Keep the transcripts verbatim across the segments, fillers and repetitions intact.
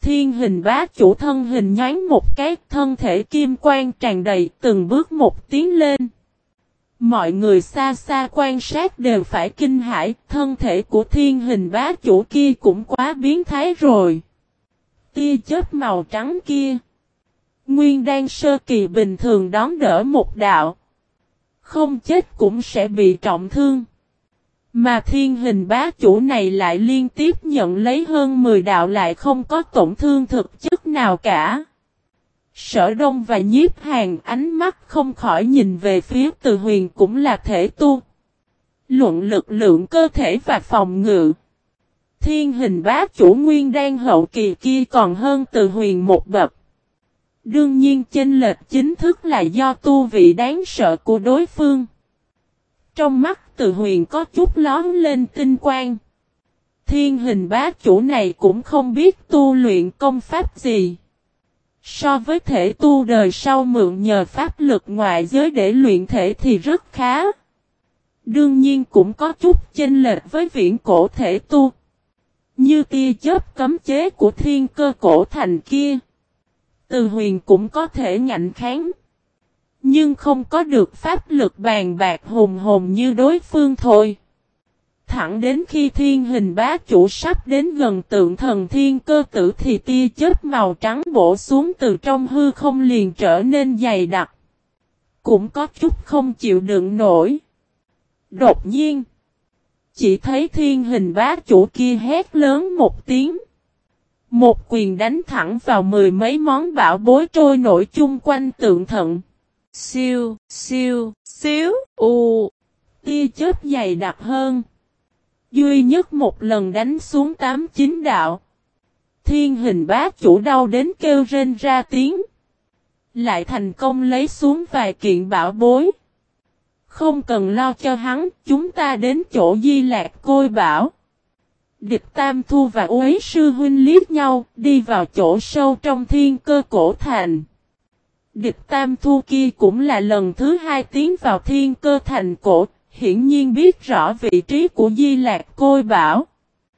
Thiên Hình Bá Chủ thân hình nhoáng một cái, thân thể kim quang tràn đầy, từng bước một tiến lên. Mọi người xa xa quan sát đều phải kinh hãi, thân thể của Thiên Hình Bá Chủ kia cũng quá biến thái rồi. Tia chớp màu trắng kia, nguyên đan sơ kỳ bình thường đón đỡ một đạo, không chết cũng sẽ bị trọng thương. Mà Thiên Hình Bá Chủ này lại liên tiếp nhận lấy hơn mười đạo lại không có tổn thương thực chất nào cả. Sở Đông và Nhiếp Hàn ánh mắt không khỏi nhìn về phía Từ Huyền cũng là thể tu. Luận lực lượng cơ thể và phòng ngự, Thiên Hình Bá Chủ nguyên đan hậu kỳ kia còn hơn Từ Huyền một bậc. Đương nhiên chênh lệch chính thức là do tu vị đáng sợ của đối phương. Trong mắt Từ Huyền có chút lón lên tinh quang. Thiên Hình Bá Chủ này cũng không biết tu luyện công pháp gì. So với thể tu đời sau mượn nhờ pháp lực ngoại giới để luyện thể thì rất khá. Đương nhiên cũng có chút chênh lệch với viễn cổ thể tu. Như tia chớp cấm chế của Thiên Cơ Cổ Thành kia, Từ Huyền cũng có thể ngạnh kháng. Nhưng không có được pháp lực bàn bạc hùng hồn như đối phương thôi. Thẳng đến khi Thiên Hình Bá Chủ sắp đến gần tượng thần Thiên Cơ Tử thì tia chớp màu trắng bổ xuống từ trong hư không liền trở nên dày đặc. Cũng có chút không chịu đựng nổi. Đột nhiên, chỉ thấy Thiên Hình Bá Chủ kia hét lớn một tiếng. Một quyền đánh thẳng vào mười mấy món bảo bối trôi nổi chung quanh tượng thần. Siêu, siêu, xíu, u. Tia chớp dày đặc hơn. Duy nhất một lần đánh xuống tám chín đạo. Thiên Hình Bá Chủ đau đến kêu rên ra tiếng. Lại thành công lấy xuống vài kiện bảo bối. Không cần lo cho hắn, chúng ta đến chỗ Di Lạc Côi Bảo. Địch Tam Thu và Uế Sư Huynh liếc nhau, đi vào chỗ sâu trong Thiên Cơ Cổ Thành. Địch Tam Thu kia cũng là lần thứ hai tiến vào Thiên Cơ Thành Cổ, hiển nhiên biết rõ vị trí của Di Lạc Côi Bảo.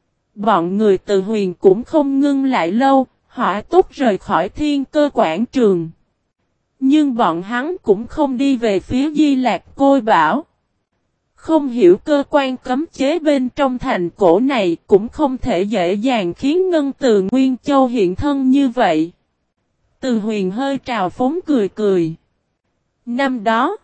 Bọn người Từ Huyền cũng không ngưng lại lâu, họ tốt rời khỏi Thiên Cơ Quảng Trường. Nhưng bọn hắn cũng không đi về phía Di Lạc Côi Bảo. Không hiểu cơ quan cấm chế bên trong thành cổ này cũng không thể dễ dàng khiến Ngân Từ Nguyên Châu hiện thân như vậy. Từ Huyền hơi trào phúng cười cười. Năm đó,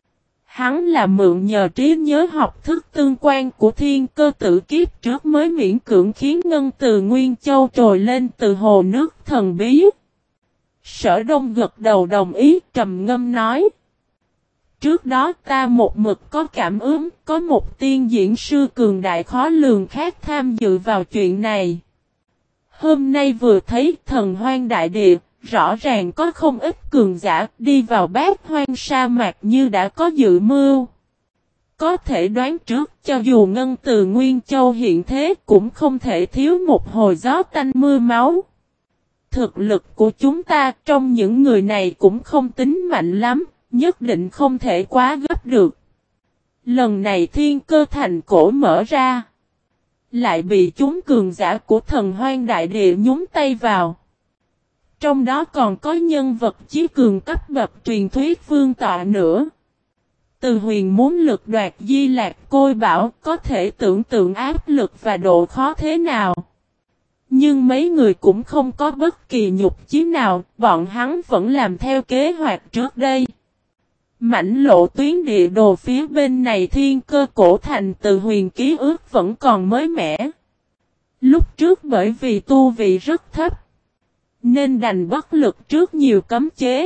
hắn là mượn nhờ trí nhớ học thức tương quan của Thiên Cơ Tử kiếp trước mới miễn cưỡng khiến Ngân Từ Nguyên Châu trồi lên từ hồ nước thần bí. Sở Đông gật đầu đồng ý, trầm ngâm nói. Trước đó ta một mực có cảm ứng, có một tiên diễn sư cường đại khó lường khác tham dự vào chuyện này. Hôm nay vừa thấy Thần Hoang Đại Địa, rõ ràng có không ít cường giả đi vào Bát Hoang sa mạc như đã có dự mưu. Có thể đoán trước cho dù Ngân Từ Nguyên Châu hiện thế cũng không thể thiếu một hồi gió tanh mưa máu. Thực lực của chúng ta trong những người này cũng không tính mạnh lắm, nhất định không thể quá gấp được. Lần này Thiên Cơ Thành Cổ mở ra, lại bị chúng cường giả của Thần Hoang Đại Địa nhúng tay vào. Trong đó còn có nhân vật chí cường cấp bậc truyền thuyết vương tọa nữa. Từ Huyền muốn lực đoạt Di Lạc Côi Bảo, có thể tưởng tượng áp lực và độ khó thế nào. Nhưng mấy người cũng không có bất kỳ nhục chí nào, bọn hắn vẫn làm theo kế hoạch trước đây. Mảnh lộ tuyến địa đồ phía bên này Thiên Cơ Cổ Thành Từ Huyền ký ức vẫn còn mới mẻ. Lúc trước bởi vì tu vị rất thấp, nên đành bất lực trước nhiều cấm chế.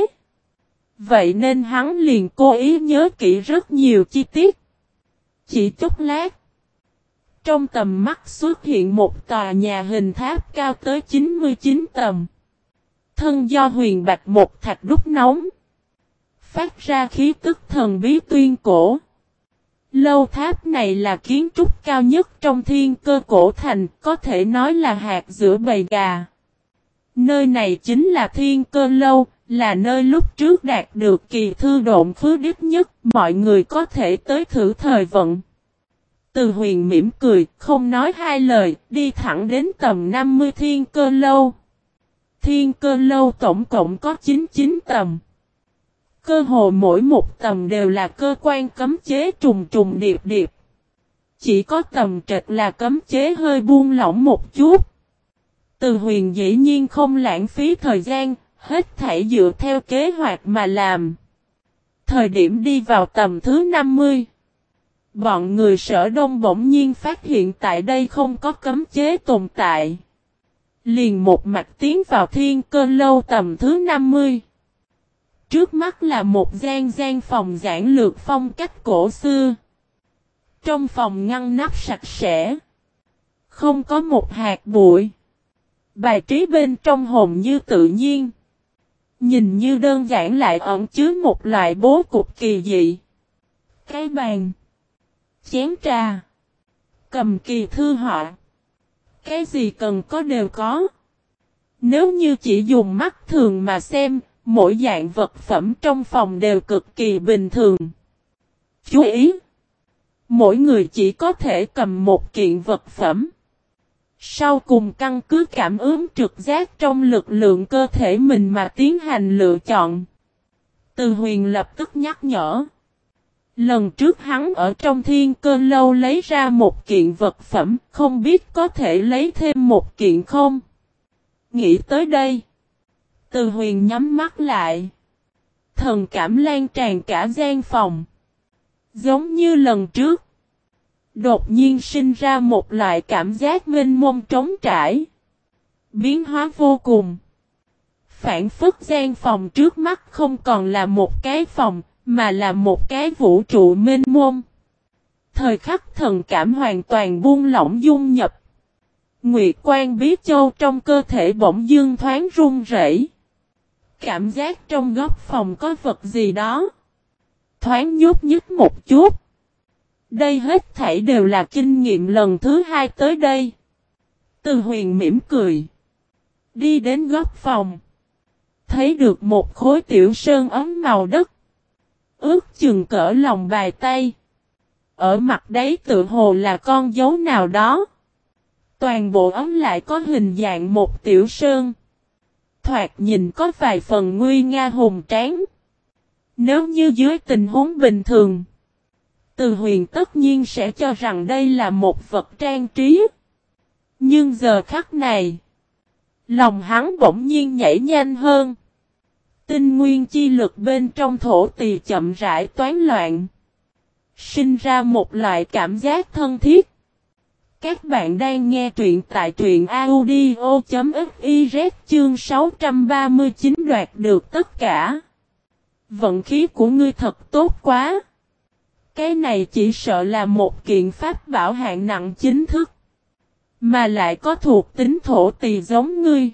Vậy nên hắn liền cố ý nhớ kỹ rất nhiều chi tiết. Chỉ chốc lát, trong tầm mắt xuất hiện một tòa nhà hình tháp cao tới chín mươi chín tầng. Thân do huyền bạch một thạch đúc nóng, phát ra khí tức thần bí tuyên cổ. Lâu tháp này là kiến trúc cao nhất trong Thiên Cơ Cổ Thành, có thể nói là hạt giữa bầy gà. Nơi này chính là Thiên Cơ Lâu, là nơi lúc trước đạt được kỳ thư độn khứ đích nhất, mọi người có thể tới thử thời vận. Từ Huyền mỉm cười, không nói hai lời, đi thẳng đến tầm năm mươi Thiên Cơ Lâu. Thiên Cơ Lâu tổng cộng có chín mươi chín tầng. Cơ hồ mỗi một tầng đều là cơ quan cấm chế trùng trùng điệp điệp. Chỉ có tầng trệt là cấm chế hơi buông lỏng một chút. Từ Huyền dĩ nhiên không lãng phí thời gian, hết thảy dựa theo kế hoạch mà làm. Thời điểm đi vào tầm thứ năm mươi, bọn người Sở Đông bỗng nhiên phát hiện tại đây không có cấm chế tồn tại. Liền một mạch tiến vào Thiên Cơ Lâu tầm thứ năm mươi. Trước mắt là một gian gian phòng giản lược phong cách cổ xưa. Trong phòng ngăn nắp sạch sẽ. Không có một hạt bụi. Bài trí bên trong hồn như tự nhiên. Nhìn như đơn giản lại ẩn chứa một loại bố cục kỳ dị. Cái bàn. Chén trà. Cầm kỳ thư họa. Cái gì cần có đều có. Nếu như chỉ dùng mắt thường mà xem, mỗi dạng vật phẩm trong phòng đều cực kỳ bình thường. Chú ý! Mỗi người chỉ có thể cầm một kiện vật phẩm. Sau cùng căn cứ cảm ứng trực giác trong lực lượng cơ thể mình mà tiến hành lựa chọn. Từ Huyền lập tức nhắc nhở. Lần trước hắn ở trong Thiên Cơ Lâu lấy ra một kiện vật phẩm, không biết có thể lấy thêm một kiện không? Nghĩ tới đây. Từ Huyền nhắm mắt lại. Thần cảm lan tràn cả gian phòng. Giống như lần trước. Đột nhiên sinh ra một loại cảm giác mênh mông trống trải. Biến hóa vô cùng. Phản phất gian phòng trước mắt không còn là một cái phòng, mà là một cái vũ trụ mênh mông. Thời khắc thần cảm hoàn toàn buông lỏng dung nhập. Nguyệt Quan Bí Châu trong cơ thể bỗng dưng thoáng run rẩy. Cảm giác trong góc phòng có vật gì đó. Thoáng nhúc nhích một chút. Đây hết thảy đều là kinh nghiệm lần thứ hai tới đây. Từ Huyền mỉm cười. Đi đến góc phòng. Thấy được một khối tiểu sơn ấm màu đất. Ước chừng cỡ lòng bàn tay. Ở mặt đấy tự hồ là con dấu nào đó. Toàn bộ ấm lại có hình dạng một tiểu sơn. Thoạt nhìn có vài phần nguy nga hùng tráng. Nếu như dưới tình huống bình thường, Từ Huyền tất nhiên sẽ cho rằng đây là một vật trang trí. Nhưng giờ khắc này, lòng hắn bỗng nhiên nhảy nhanh hơn. Tinh nguyên chi lực bên trong thổ tỳ chậm rãi toán loạn. Sinh ra một loại cảm giác thân thiết. Các bạn đang nghe truyện tại truyện audio.fiz chương sáu trăm ba mươi chín đoạt được tất cả. Vận khí của ngươi thật tốt quá. Cái này chỉ sợ là một kiện pháp bảo hạng nặng chính thức. Mà lại có thuộc tính thổ tỳ giống ngươi.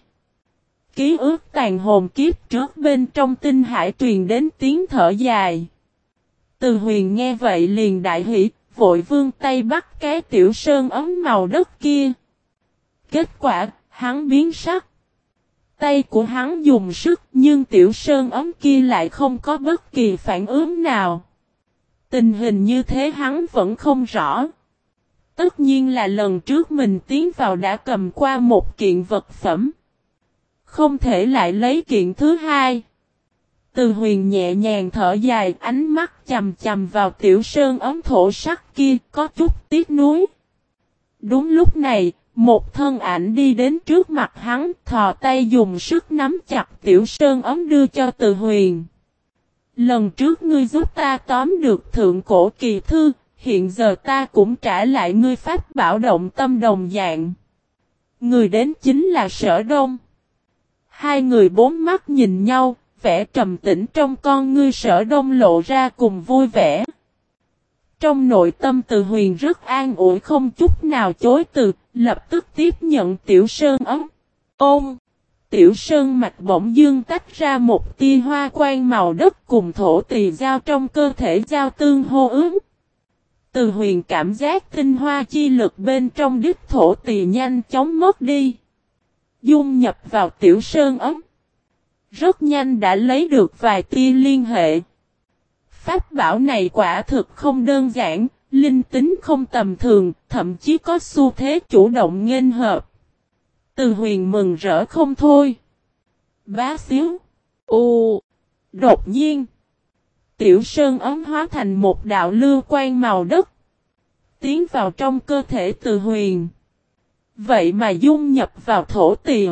Ký ức tàn hồn kiếp trước bên trong tinh hải truyền đến tiếng thở dài. Từ Huyền nghe vậy liền đại hỉ, vội vươn tay bắt cái tiểu sơn ấm màu đất kia. Kết quả, hắn biến sắc. Tay của hắn dùng sức nhưng tiểu sơn ấm kia lại không có bất kỳ phản ứng nào. Tình hình như thế hắn vẫn không rõ. Tất nhiên là lần trước mình tiến vào đã cầm qua một kiện vật phẩm. Không thể lại lấy kiện thứ hai. Từ Huyền nhẹ nhàng thở dài, ánh mắt chầm chầm vào tiểu sơn ấm thổ sắc kia, có chút tiếc nuối. Đúng lúc này, một thân ảnh đi đến trước mặt hắn, thò tay dùng sức nắm chặt tiểu sơn ấm đưa cho Từ Huyền. Lần trước ngươi giúp ta tóm được thượng cổ kỳ thư, hiện giờ ta cũng trả lại ngươi pháp bảo động tâm đồng dạng. Người đến chính là Sở Đông. Hai người bốn mắt nhìn nhau, vẻ trầm tĩnh trong con ngươi Sở Đông lộ ra cùng vui vẻ. Trong nội tâm Từ Huyền rất an ủi không chút nào chối từ, lập tức tiếp nhận tiểu sơn ấm. Ôm! Tiểu sơn mạch bỗng dương tách ra một tia hoa quang màu đất cùng thổ tỳ giao trong cơ thể giao tương hô ứng. Từ Huyền cảm giác tinh hoa chi lực bên trong đích thổ tỳ nhanh chóng mất đi. Dung nhập vào tiểu sơn ấm. Rất nhanh đã lấy được vài tia liên hệ. Pháp bảo này quả thực không đơn giản, linh tính không tầm thường, thậm chí có xu thế chủ động nghênh hợp. Từ Huyền mừng rỡ không thôi. Bá xíu. U. Đột nhiên. Tiểu Sơn ấm hóa thành một đạo lưu quang màu đất. Tiến vào trong cơ thể Từ Huyền. Vậy mà dung nhập vào thổ tỳ.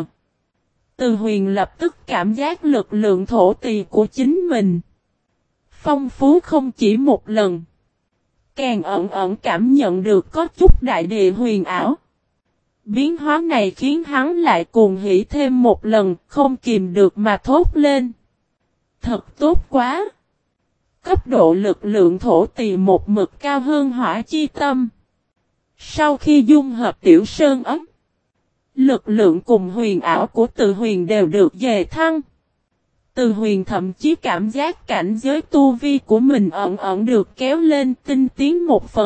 Từ Huyền lập tức cảm giác lực lượng thổ tỳ của chính mình. Phong phú không chỉ một lần. Càng ẩn ẩn cảm nhận được có chút đại địa huyền ảo. Biến hóa này khiến hắn lại cuồng hỉ thêm một lần, không kìm được mà thốt lên. Thật tốt quá! Cấp độ lực lượng thổ tỳ một mực cao hơn hỏa chi tâm. Sau khi dung hợp Tiểu Sơn ấm, lực lượng cùng huyền ảo của Từ Huyền đều được đề thăng. Từ Huyền thậm chí cảm giác cảnh giới tu vi của mình ẩn ẩn được kéo lên tinh tiến một phần.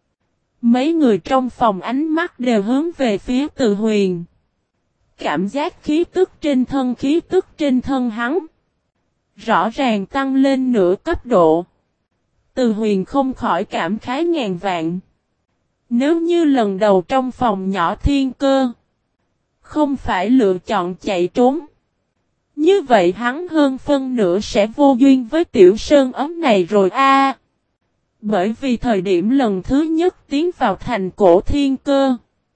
Mấy người trong phòng ánh mắt đều hướng về phía Từ Huyền. Cảm giác khí tức trên thân khí tức trên thân hắn rõ ràng tăng lên nửa cấp độ. Từ Huyền không khỏi cảm khái ngàn vạn. Nếu như lần đầu trong phòng nhỏ thiên cơ, không phải lựa chọn chạy trốn, như vậy hắn hơn phân nửa sẽ vô duyên với Tiểu Sơn ấm này rồi a. Bởi vì thời điểm lần thứ nhất tiến vào thành cổ thiên cơ,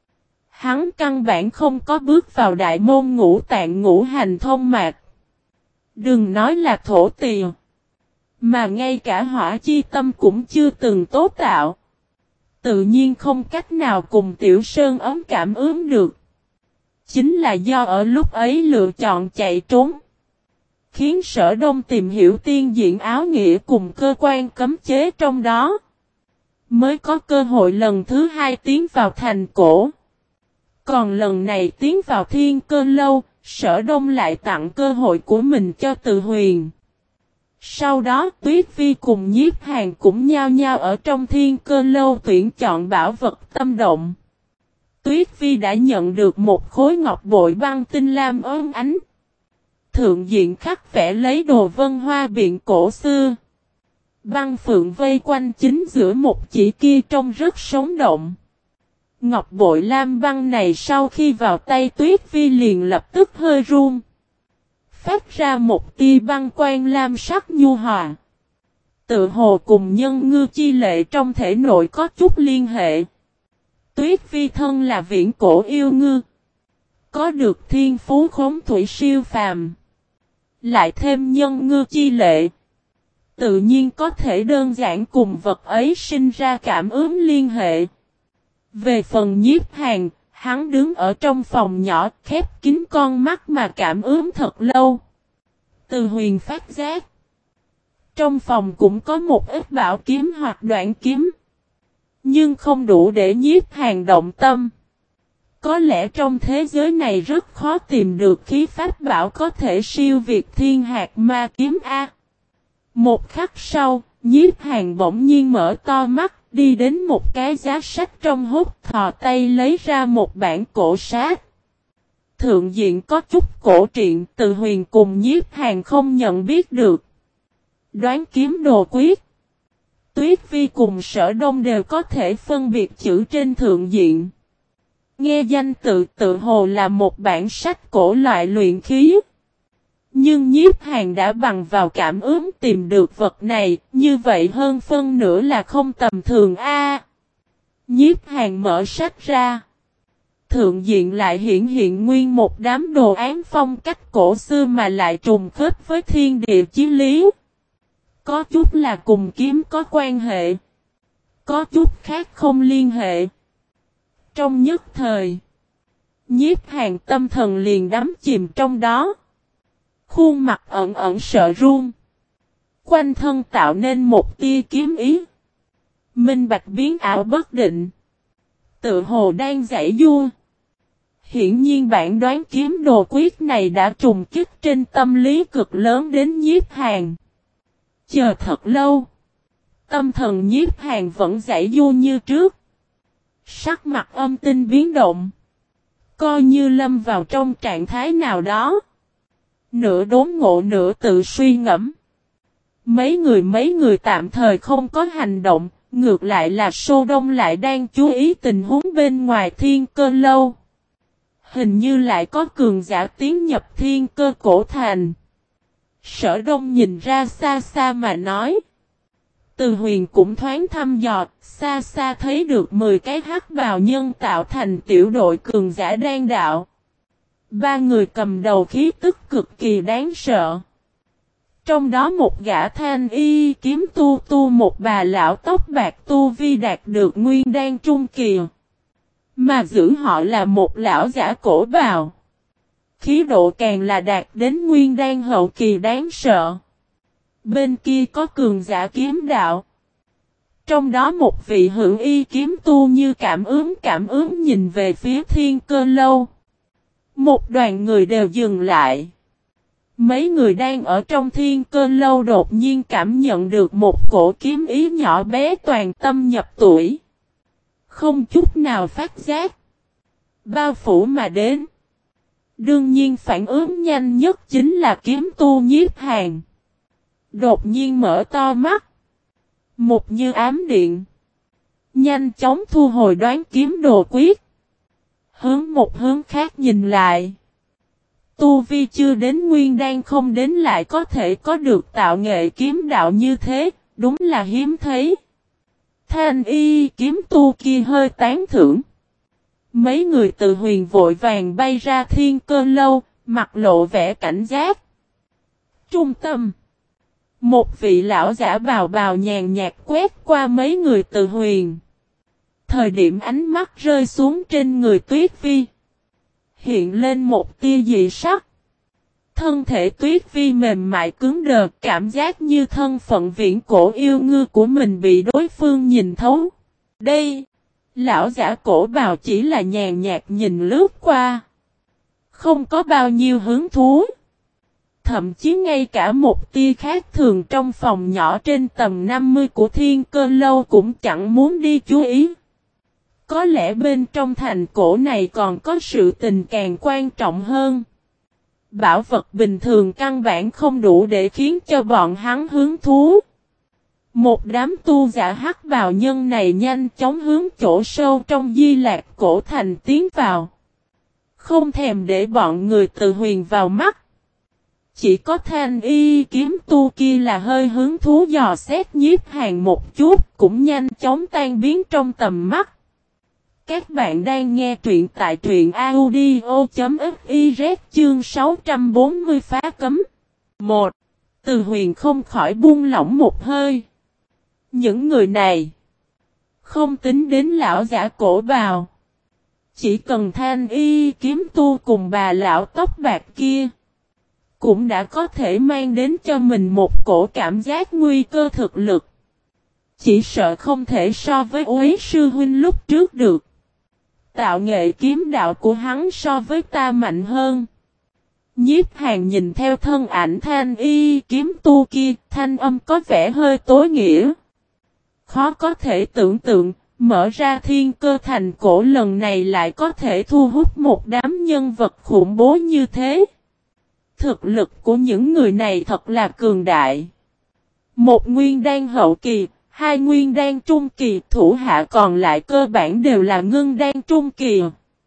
hắn căn bản không có bước vào đại môn ngũ tạng ngũ hành thông mạch. Đừng nói là thổ tỳ, mà ngay cả hỏa chi tâm cũng chưa từng tố tạo. Tự nhiên không cách nào cùng Tiểu Sơn ấm cảm ứng được. Chính là do ở lúc ấy lựa chọn chạy trốn, khiến Sở Đông tìm hiểu tiên diễn áo nghĩa cùng cơ quan cấm chế trong đó, mới có cơ hội lần thứ hai tiến vào thành cổ. Còn lần này tiến vào thiên cơ lâu, Sở Đông lại tặng cơ hội của mình cho Từ Huyền. Sau đó Tuyết Vi cùng Nhiếp Hàn cũng nhao nhao ở trong thiên cơ lâu tuyển chọn bảo vật tâm động. Tuyết Vi đã nhận được một khối ngọc bội băng tinh lam ốm ánh. Thượng diện khắc vẽ lấy đồ vân hoa biện cổ xưa. Băng phượng vây quanh chính giữa một chỉ kia trông rất sống động. Ngọc bội lam băng này sau khi vào tay Tuyết Vi liền lập tức hơi run. Phát ra một tia băng quang lam sắc nhu hòa. Tự hồ cùng nhân ngư chi lệ trong thể nội có chút liên hệ. Tuyết Vi thân là viễn cổ yêu ngư, có được thiên phú khống thủy siêu phàm, lại thêm nhân ngư chi lệ, tự nhiên có thể đơn giản cùng vật ấy sinh ra cảm ứng liên hệ. Về phần Nhiếp Hàn, hắn đứng ở trong phòng nhỏ khép kín con mắt mà cảm ứng thật lâu. Từ Huyền phát giác, trong phòng cũng có một ít bảo kiếm hoặc đoạn kiếm, nhưng không đủ để Nhiếp Hàn động tâm. Có lẽ trong thế giới này rất khó tìm được khí pháp bảo có thể siêu việt thiên hạt ma kiếm A. Một khắc sau, Nhiếp Hàn bỗng nhiên mở to mắt, đi đến một cái giá sách trong hút, thò tay lấy ra một bản cổ sách. Thượng diện có chút cổ truyện, Từ Huyền cùng Nhiếp Hàn không nhận biết được. Đoán kiếm đồ quyết. Tuyết Vi cùng Sở Đông đều có thể phân biệt chữ trên thượng diện. Nghe danh tự tự hồ là một bản sách cổ loại luyện khí. Nhưng Nhiếp Hàn đã bằng vào cảm ứng tìm được vật này, như vậy hơn phân nửa là không tầm thường a. Nhiếp Hàn mở sách ra. Thượng diện lại hiển hiện nguyên một đám đồ án phong cách cổ xưa mà lại trùng khớp với thiên địa chí lý. Có chút là cùng kiếm có quan hệ, có chút khác không liên hệ. Trong nhất thời, Nhiếp Hàn tâm thần liền đắm chìm trong đó. Khuôn mặt ẩn ẩn sợ run. Quanh thân tạo nên một tia kiếm ý. Minh bạch biến ảo bất định. Tự hồ đang giải vua. Hiển nhiên bản đoán kiếm đồ quyết này đã trùng kích trên tâm lý cực lớn đến Nhiếp Hàn. Chờ thật lâu. Tâm thần Nhiếp Hàn vẫn giải vua như trước. Sắc mặt âm tinh biến động. Coi như lâm vào trong trạng thái nào đó. Nửa đốn ngộ nửa tự suy ngẫm. Mấy người mấy người tạm thời không có hành động. Ngược lại là Sô Đông lại đang chú ý tình huống bên ngoài thiên cơ lâu. hình như lại có cường giả tiến nhập thiên cơ cổ thành. Sở Đông nhìn ra xa xa mà nói. Từ Huyền cũng thoáng thăm dò, xa xa thấy được mười cái hắc bào nhân tạo thành tiểu đội cường giả đan đạo. Ba người cầm đầu khí tức cực kỳ đáng sợ. Trong đó một gã thanh y kiếm tu tu một bà lão tóc bạc tu vi đạt được nguyên đan trung kỳ. Mà giữ họ là một lão giả cổ bào. Khí độ càng là đạt đến nguyên đan hậu kỳ đáng sợ. Bên kia có cường giả kiếm đạo. Trong đó một vị hữu y kiếm tu như cảm ứng cảm ứng nhìn về phía thiên cơ lâu. Một đoàn người đều dừng lại. Mấy người đang ở trong thiên cơ lâu đột nhiên cảm nhận được một cổ kiếm ý nhỏ bé toàn tâm nhập tuổi. Không chút nào phát giác. Bao phủ mà đến. Đương nhiên phản ứng nhanh nhất chính là kiếm tu Nhiếp Hàn. Đột nhiên mở to mắt. Một như ám điện. Nhanh chóng thu hồi đoán kiếm đồ quyết. Hướng một hướng khác nhìn lại. Tu vi chưa đến nguyên đan không đến lại có thể có được tạo nghệ kiếm đạo như thế, đúng là hiếm thấy. Thanh y kiếm tu kia hơi tán thưởng. Mấy người từ Huyền vội vàng bay ra thiên cơ lâu, mặt lộ vẻ cảnh giác. Trung tâm. Một vị lão giả bào bào nhàn nhạt quét qua mấy người từ Huyền. Thời điểm ánh mắt rơi xuống trên người Tuyết Vi. Hiện lên một tia dị sắc. Thân thể Tuyết Vi mềm mại cứng đờ, cảm giác như thân phận viễn cổ yêu ngư của mình bị đối phương nhìn thấu. Đây, lão giả cổ bào chỉ là nhàn nhạt nhìn lướt qua. Không có bao nhiêu hứng thú. Thậm chí ngay cả một tia khác thường trong phòng nhỏ trên tầng năm mươi của thiên cơ lâu cũng chẳng muốn đi chú ý. Có lẽ bên trong thành cổ này còn có sự tình càng quan trọng hơn. Bảo vật bình thường căn bản không đủ để khiến cho bọn hắn hứng thú. Một đám tu giả hắc bào nhân này nhanh chóng hướng chỗ sâu trong Di Lạc cổ thành tiến vào. Không thèm để bọn người từ Huyền vào mắt. Chỉ có thanh y kiếm tu kia là hơi hứng thú dò xét Nhiếp Hàn một chút, cũng nhanh chóng tan biến trong tầm mắt. Các bạn đang nghe truyện tại truyện audio.fiz chương sáu trăm bốn mươi phá cấm. một. Từ Huyền không khỏi buông lỏng một hơi. Những người này, không tính đến lão giả cổ bào. Chỉ cần thanh y kiếm tu cùng bà lão tóc bạc kia, cũng đã có thể mang đến cho mình một cổ cảm giác nguy cơ thực lực. Chỉ sợ không thể so với Uế sư huynh lúc trước được. Tạo nghệ kiếm đạo của hắn so với ta mạnh hơn. Nhiếp Hàn nhìn theo thân ảnh thanh y kiếm tu kia, thanh âm có vẻ hơi tối nghĩa. Khó có thể tưởng tượng, mở ra thiên cơ thành cổ lần này lại có thể thu hút một đám nhân vật khủng bố như thế. Thực lực của những người này thật là cường đại. Một nguyên đan hậu kỳ, hai nguyên đan trung kỳ, thủ hạ còn lại cơ bản đều là ngưng đan trung kỳ.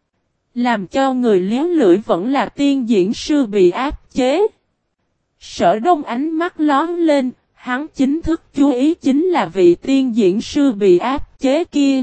Làm cho người liếu lưỡi vẫn là tiên diễn sư bị áp chế. Sở Đông ánh mắt lón lên, hắn chính thức chú ý chính là vị tiên diễn sư bị áp chế kia.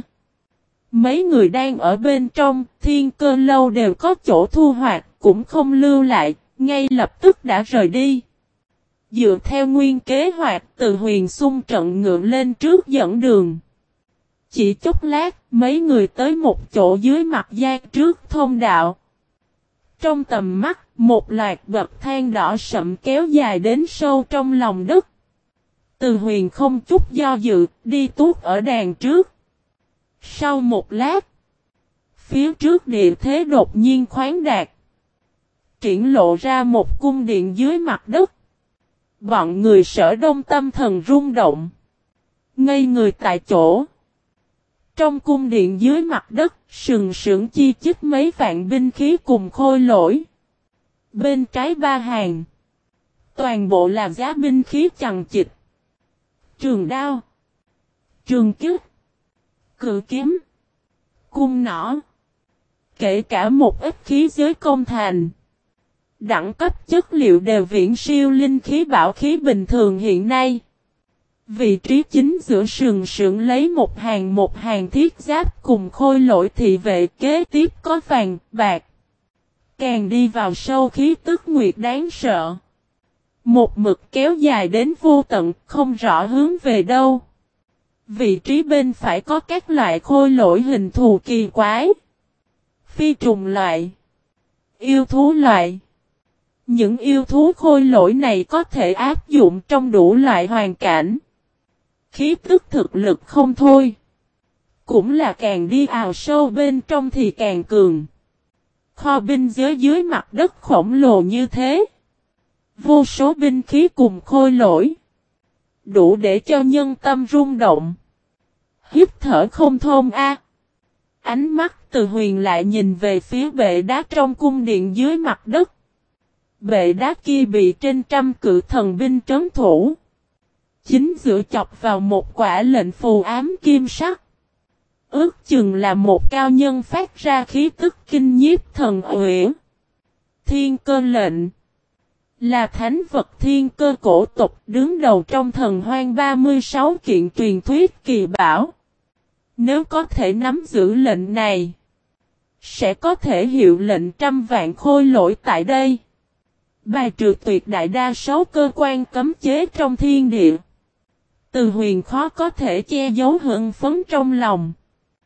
Mấy người đang ở bên trong, thiên cơ lâu đều có chỗ thu hoạch, cũng không lưu lại, ngay lập tức đã rời đi. Dựa theo nguyên kế hoạch, Từ Huyền xung trận ngựa lên trước dẫn đường. Chỉ chốc lát, mấy người tới một chỗ dưới mặt gian trước thông đạo. Trong tầm mắt, một loạt bậc thang đỏ sậm kéo dài đến sâu trong lòng đất. Từ Huyền không chút do dự, đi tuốt ở đàn trước. Sau một lát, phía trước địa thế đột nhiên khoáng đạt. Triển lộ ra một cung điện dưới mặt đất. Bọn người Sở Đông tâm thần rung động. Ngây người tại chỗ. Trong cung điện dưới mặt đất, sừng sững chi chít mấy vạn binh khí cùng khôi lỗi. Bên trái ba hàng. Toàn bộ là giá binh khí chằng chịt. Trường đao. Trường kích. Cự kiếm. Cung nỏ. kể cả một ít khí giới công thành. Đẳng cấp chất liệu đều viễn siêu linh khí bảo khí bình thường hiện nay. Vị trí chính giữa sừng sững lấy một hàng một hàng thiết giáp cùng khôi lỗi thị vệ, kế tiếp có vàng, bạc. Càng đi vào sâu khí tức nguyệt đáng sợ. Một mực kéo dài đến vô tận, không rõ hướng về đâu. Vị trí bên phải có các loại khôi lỗi hình thù kỳ quái. Phi trùng loại. Yêu thú loại. Những yêu thú khôi lỗi này có thể áp dụng trong đủ loại hoàn cảnh. Khí tức thực lực không thôi. Cũng là càng đi ào sâu bên trong thì càng cường. Kho binh giới dưới mặt đất khổng lồ như thế. Vô số binh khí cùng khôi lỗi. Đủ để cho nhân tâm rung động. Hít thở không thông a. Ánh mắt Từ Huyền lại nhìn về phía bệ đá trong cung điện dưới mặt đất. Bệ đá kia bị trên trăm cự thần binh trấn thủ. Chính giữa chọc vào một quả lệnh phù ám kim sắc. Ước chừng là một cao nhân phát ra khí tức kinh nhiếp thần uy. Thiên cơ lệnh. Là thánh vật thiên cơ cổ tộc đứng đầu trong thần hoang ba mươi sáu kiện truyền thuyết kỳ bảo. Nếu có thể nắm giữ lệnh này, sẽ có thể hiệu lệnh trăm vạn khôi lỗi tại đây. Bài trừ tuyệt đại đa số cơ quan cấm chế trong thiên địa. Từ Huyền khó có thể che giấu hưng phấn trong lòng.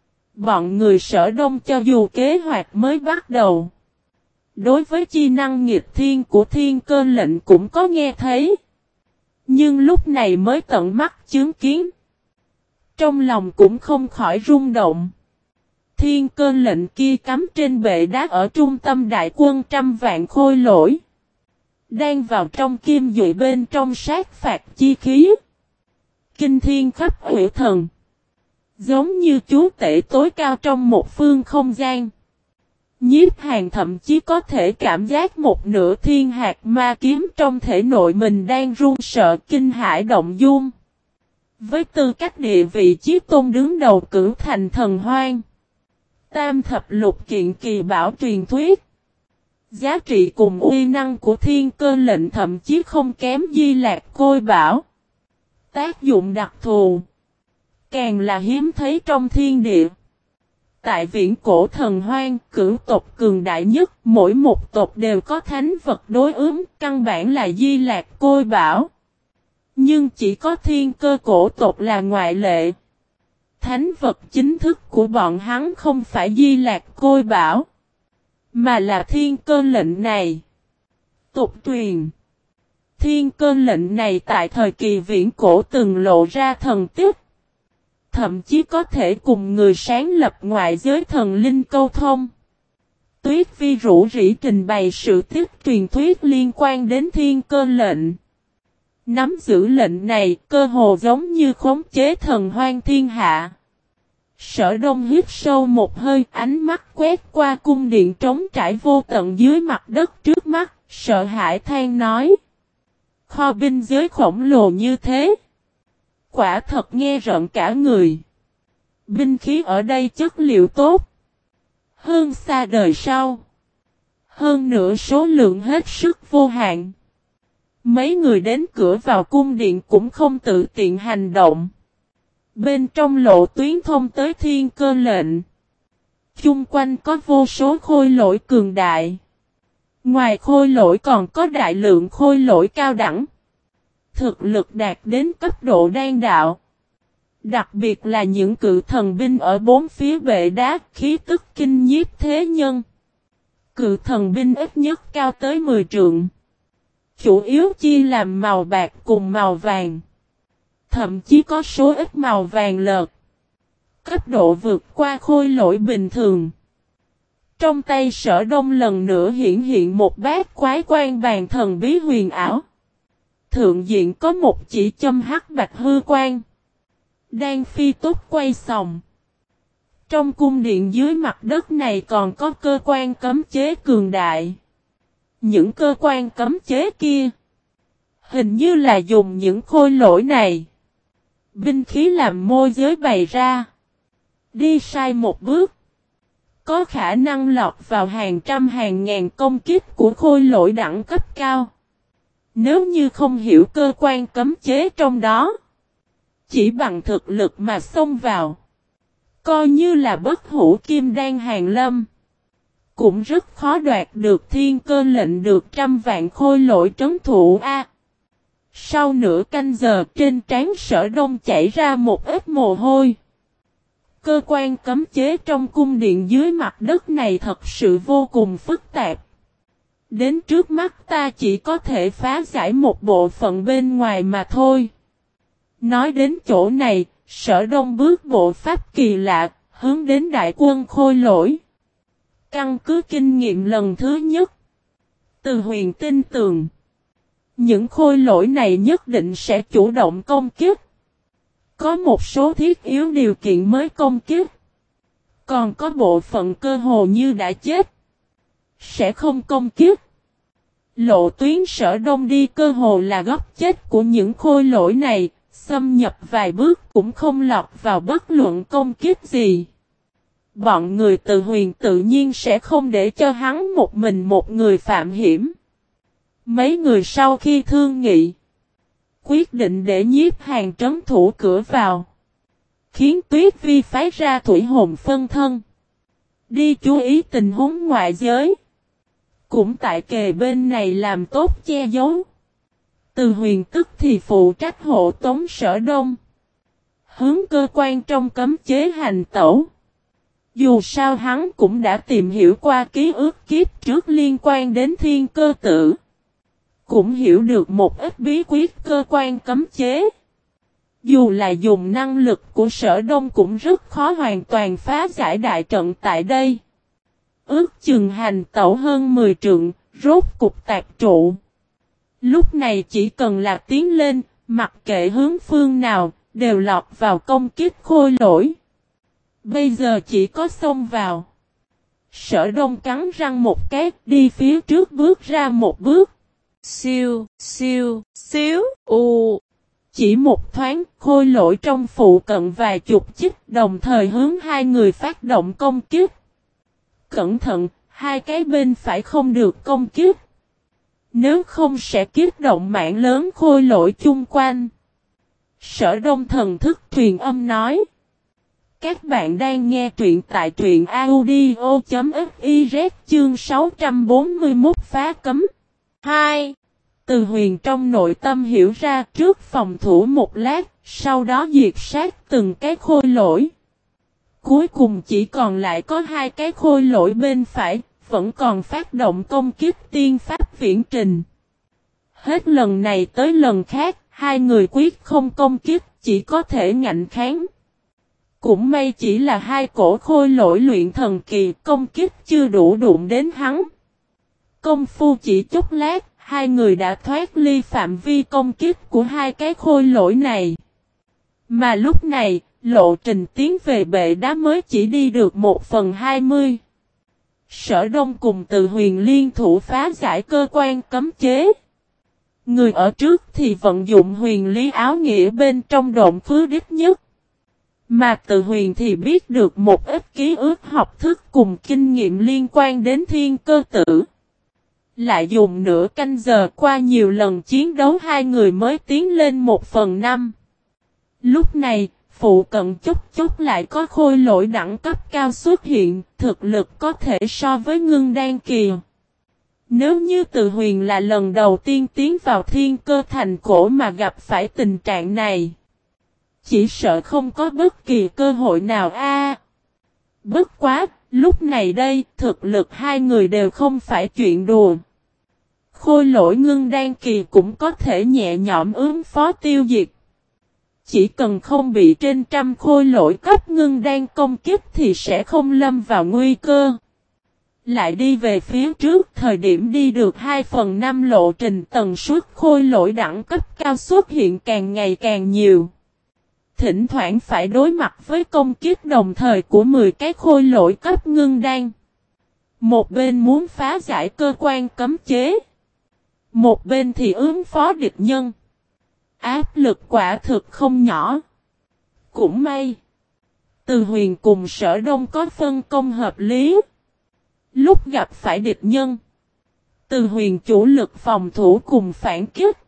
Bọn người Sở Đông cho dù kế hoạch mới bắt đầu. Đối với chi năng nghịch thiên của thiên cơ lệnh cũng có nghe thấy. Nhưng lúc này mới tận mắt chứng kiến. Trong lòng cũng không khỏi rung động. Thiên cơ lệnh kia cắm trên bệ đá ở trung tâm đại quân trăm vạn khôi lỗi. Đang vào trong kim dụy bên trong sát phạt chi khí. Kinh thiên khắp hủy thần. Giống như chúa tể tối cao trong một phương không gian. Nhiếp Hàn thậm chí có thể cảm giác một nửa thiên hạt ma kiếm trong thể nội mình đang run sợ kinh hãi động dung. Với tư cách địa vị Chí Tôn đứng đầu cửu thành thần hoang. Tam thập lục kiện kỳ bảo truyền thuyết. Giá trị cùng uy năng của thiên cơ lệnh thậm chí không kém Di Lạc Khôi Bảo. Tác dụng đặc thù. Càng là hiếm thấy trong thiên địa. Tại viễn cổ thần hoang, cửu tộc cường đại nhất, mỗi một tộc đều có thánh vật đối ứng, căn bản là Di Lạc Khôi Bảo. Nhưng chỉ có thiên cơ cổ tộc là ngoại lệ. Thánh vật chính thức của bọn hắn không phải Di Lạc Khôi Bảo, mà là thiên cơ lệnh này. Tục truyền. Thiên cơ lệnh này tại thời kỳ viễn cổ từng lộ ra thần tích. Thậm chí có thể cùng người sáng lập ngoại giới thần linh câu thông. Tuyết Vi rủ rỉ trình bày sự tích truyền thuyết liên quan đến thiên cơ lệnh. Nắm giữ lệnh này cơ hồ giống như khống chế thần hoang thiên hạ. Sở Đông hít sâu một hơi, ánh mắt quét qua cung điện trống trải vô tận dưới mặt đất trước mắt, sợ hãi than nói. Kho binh giới khổng lồ như thế. Quả thật nghe rợn cả người. Binh khí ở đây chất liệu tốt. Hơn xa đời sau. Hơn nữa số lượng hết sức vô hạn. Mấy người đến cửa vào cung điện cũng không tự tiện hành động. Bên trong lộ tuyến thông tới thiên cơ lệnh. Chung quanh có vô số khôi lỗi cường đại. Ngoài khôi lỗi còn có đại lượng khôi lỗi cao đẳng. Thực lực đạt đến cấp độ đan đạo. Đặc biệt là những cự thần binh ở bốn phía bệ đá, khí tức kinh nhiếp thế nhân. Cự thần binh ít nhất cao tới mười trượng. Chủ yếu chia làm màu bạc cùng màu vàng. Thậm chí có số ít màu vàng lợt. Cấp độ vượt qua khôi lỗi bình thường. Trong tay Sở Đông lần nữa hiển hiện một bát quái quan bàn thần bí huyền ảo. Thượng diện có một chỉ châm hắc bạch hư quan. Đang phi tốt quay sòng. Trong cung điện dưới mặt đất này còn có cơ quan cấm chế cường đại. Những cơ quan cấm chế kia. Hình như là dùng những khôi lỗi này. Binh khí làm môi giới bày ra. Đi sai một bước. có khả năng lọt vào hàng trăm hàng ngàn công kích của khôi lỗi đẳng cấp cao. Nếu như không hiểu cơ quan cấm chế trong đó, chỉ bằng thực lực mà xông vào, coi như là bất hủ kim đan hàng lâm, cũng rất khó đoạt được thiên cơ lệnh được trăm vạn khôi lỗi trấn thủ a. Sau nửa canh giờ trên trán Sở Đông chảy ra một ít mồ hôi. Cơ quan cấm chế trong cung điện dưới mặt đất này thật sự vô cùng phức tạp. Đến trước mắt ta chỉ có thể phá giải một bộ phận bên ngoài mà thôi. Nói đến chỗ này, Sở Đông bước bộ pháp kỳ lạ, hướng đến đại quân khôi lỗi. Căn cứ kinh nghiệm lần thứ nhất, Từ Huyền tin tưởng, những khôi lỗi này nhất định sẽ chủ động công kích. Có một số thiết yếu điều kiện mới công kích. Còn có bộ phận cơ hồ như đã chết, sẽ không công kích. Lộ tuyến Sở Đông đi cơ hồ là góc chết của những khôi lỗi này, xâm nhập vài bước cũng không lọt vào bất luận công kích gì. Bọn người Từ Huyền tự nhiên sẽ không để cho hắn một mình một người phạm hiểm. Mấy người sau khi thương nghị, quyết định để Nhiếp Hàn trấn thủ cửa vào, khiến Tuyết Vi phái ra thủy hồn phân thân, đi chú ý tình huống ngoại giới. Cũng tại kề bên này làm tốt che giấu. Từ Huyền tức thì phụ trách hộ tống Sở Đông, hướng cơ quan trong cấm chế hành tẩu. Dù sao hắn cũng đã tìm hiểu qua ký ức kiếp trước liên quan đến thiên cơ tử, cũng hiểu được một ít bí quyết cơ quan cấm chế. Dù là dùng năng lực của Sở Đông cũng rất khó hoàn toàn phá giải đại trận tại đây. Ước chừng hành tẩu hơn mười trượng, rốt cục tạc trụ. Lúc này chỉ cần là tiến lên, mặc kệ hướng phương nào, đều lọt vào công kích khôi lỗi. Bây giờ chỉ có xông vào. Sở Đông cắn răng một cái, đi phía trước bước ra một bước. Siêu, siêu, xíu, u. Chỉ một thoáng, khôi lỗi trong phụ cận vài chục chích đồng thời hướng hai người phát động công kích. Cẩn thận, hai cái bên phải không được công kích. Nếu không sẽ kích động mạng lớn khôi lỗi chung quanh. Sở Đông thần thức truyền âm nói. Các bạn đang nghe truyện tại truyện audio.fiz chương sáu trăm bốn mươi mốt phá cấm. hai. Từ Huyền trong nội tâm hiểu ra trước phòng thủ một lát, sau đó diệt sát từng cái khôi lỗi. Cuối cùng chỉ còn lại có hai cái khôi lỗi bên phải, vẫn còn phát động công kích tiên pháp viễn trình. Hết lần này tới lần khác, hai người quyết không công kích, chỉ có thể ngạnh kháng. Cũng may chỉ là hai cổ khôi lỗi luyện thần kỳ, công kích chưa đủ đụng đến hắn. Công phu chỉ chút lát, hai người đã thoát ly phạm vi công kích của hai cái khôi lỗi này. Mà lúc này, lộ trình tiến về bệ đá mới chỉ đi được một phần hai mươi. Sở Đông cùng Từ Huyền liên thủ phá giải cơ quan cấm chế. Người ở trước thì vận dụng huyền lý áo nghĩa bên trong độn khứ đích nhất. Mà Từ Huyền thì biết được một ít ký ức học thức cùng kinh nghiệm liên quan đến thiên cơ tử. Lại dùng nửa canh giờ qua nhiều lần chiến đấu hai người mới tiến lên một phần năm. Lúc này, phụ cận chút chút lại có khôi lỗi đẳng cấp cao xuất hiện, thực lực có thể so với ngưng đan kỳ. Nếu như Từ Huyền là lần đầu tiên tiến vào thiên cơ thành cổ mà gặp phải tình trạng này, chỉ sợ không có bất kỳ cơ hội nào a. Bất quá, lúc này đây, thực lực hai người đều không phải chuyện đùa. Khôi lỗi ngưng đan kỳ cũng có thể nhẹ nhõm ứng phó tiêu diệt. Chỉ cần không bị trên trăm khôi lỗi cấp ngưng đan công kích thì sẽ không lâm vào nguy cơ. Lại đi về phía trước, thời điểm đi được hai phần năm lộ trình, tần suất khôi lỗi đẳng cấp cao xuất hiện càng ngày càng nhiều. Thỉnh thoảng phải đối mặt với công kích đồng thời của mười cái khôi lỗi cấp ngưng đan. Một bên muốn phá giải cơ quan cấm chế, một bên thì ứng phó địch nhân. Áp lực quả thực không nhỏ. Cũng may, Từ Huyền cùng Sở Đông có phân công hợp lý. Lúc gặp phải địch nhân, Từ Huyền chủ lực phòng thủ cùng phản kích.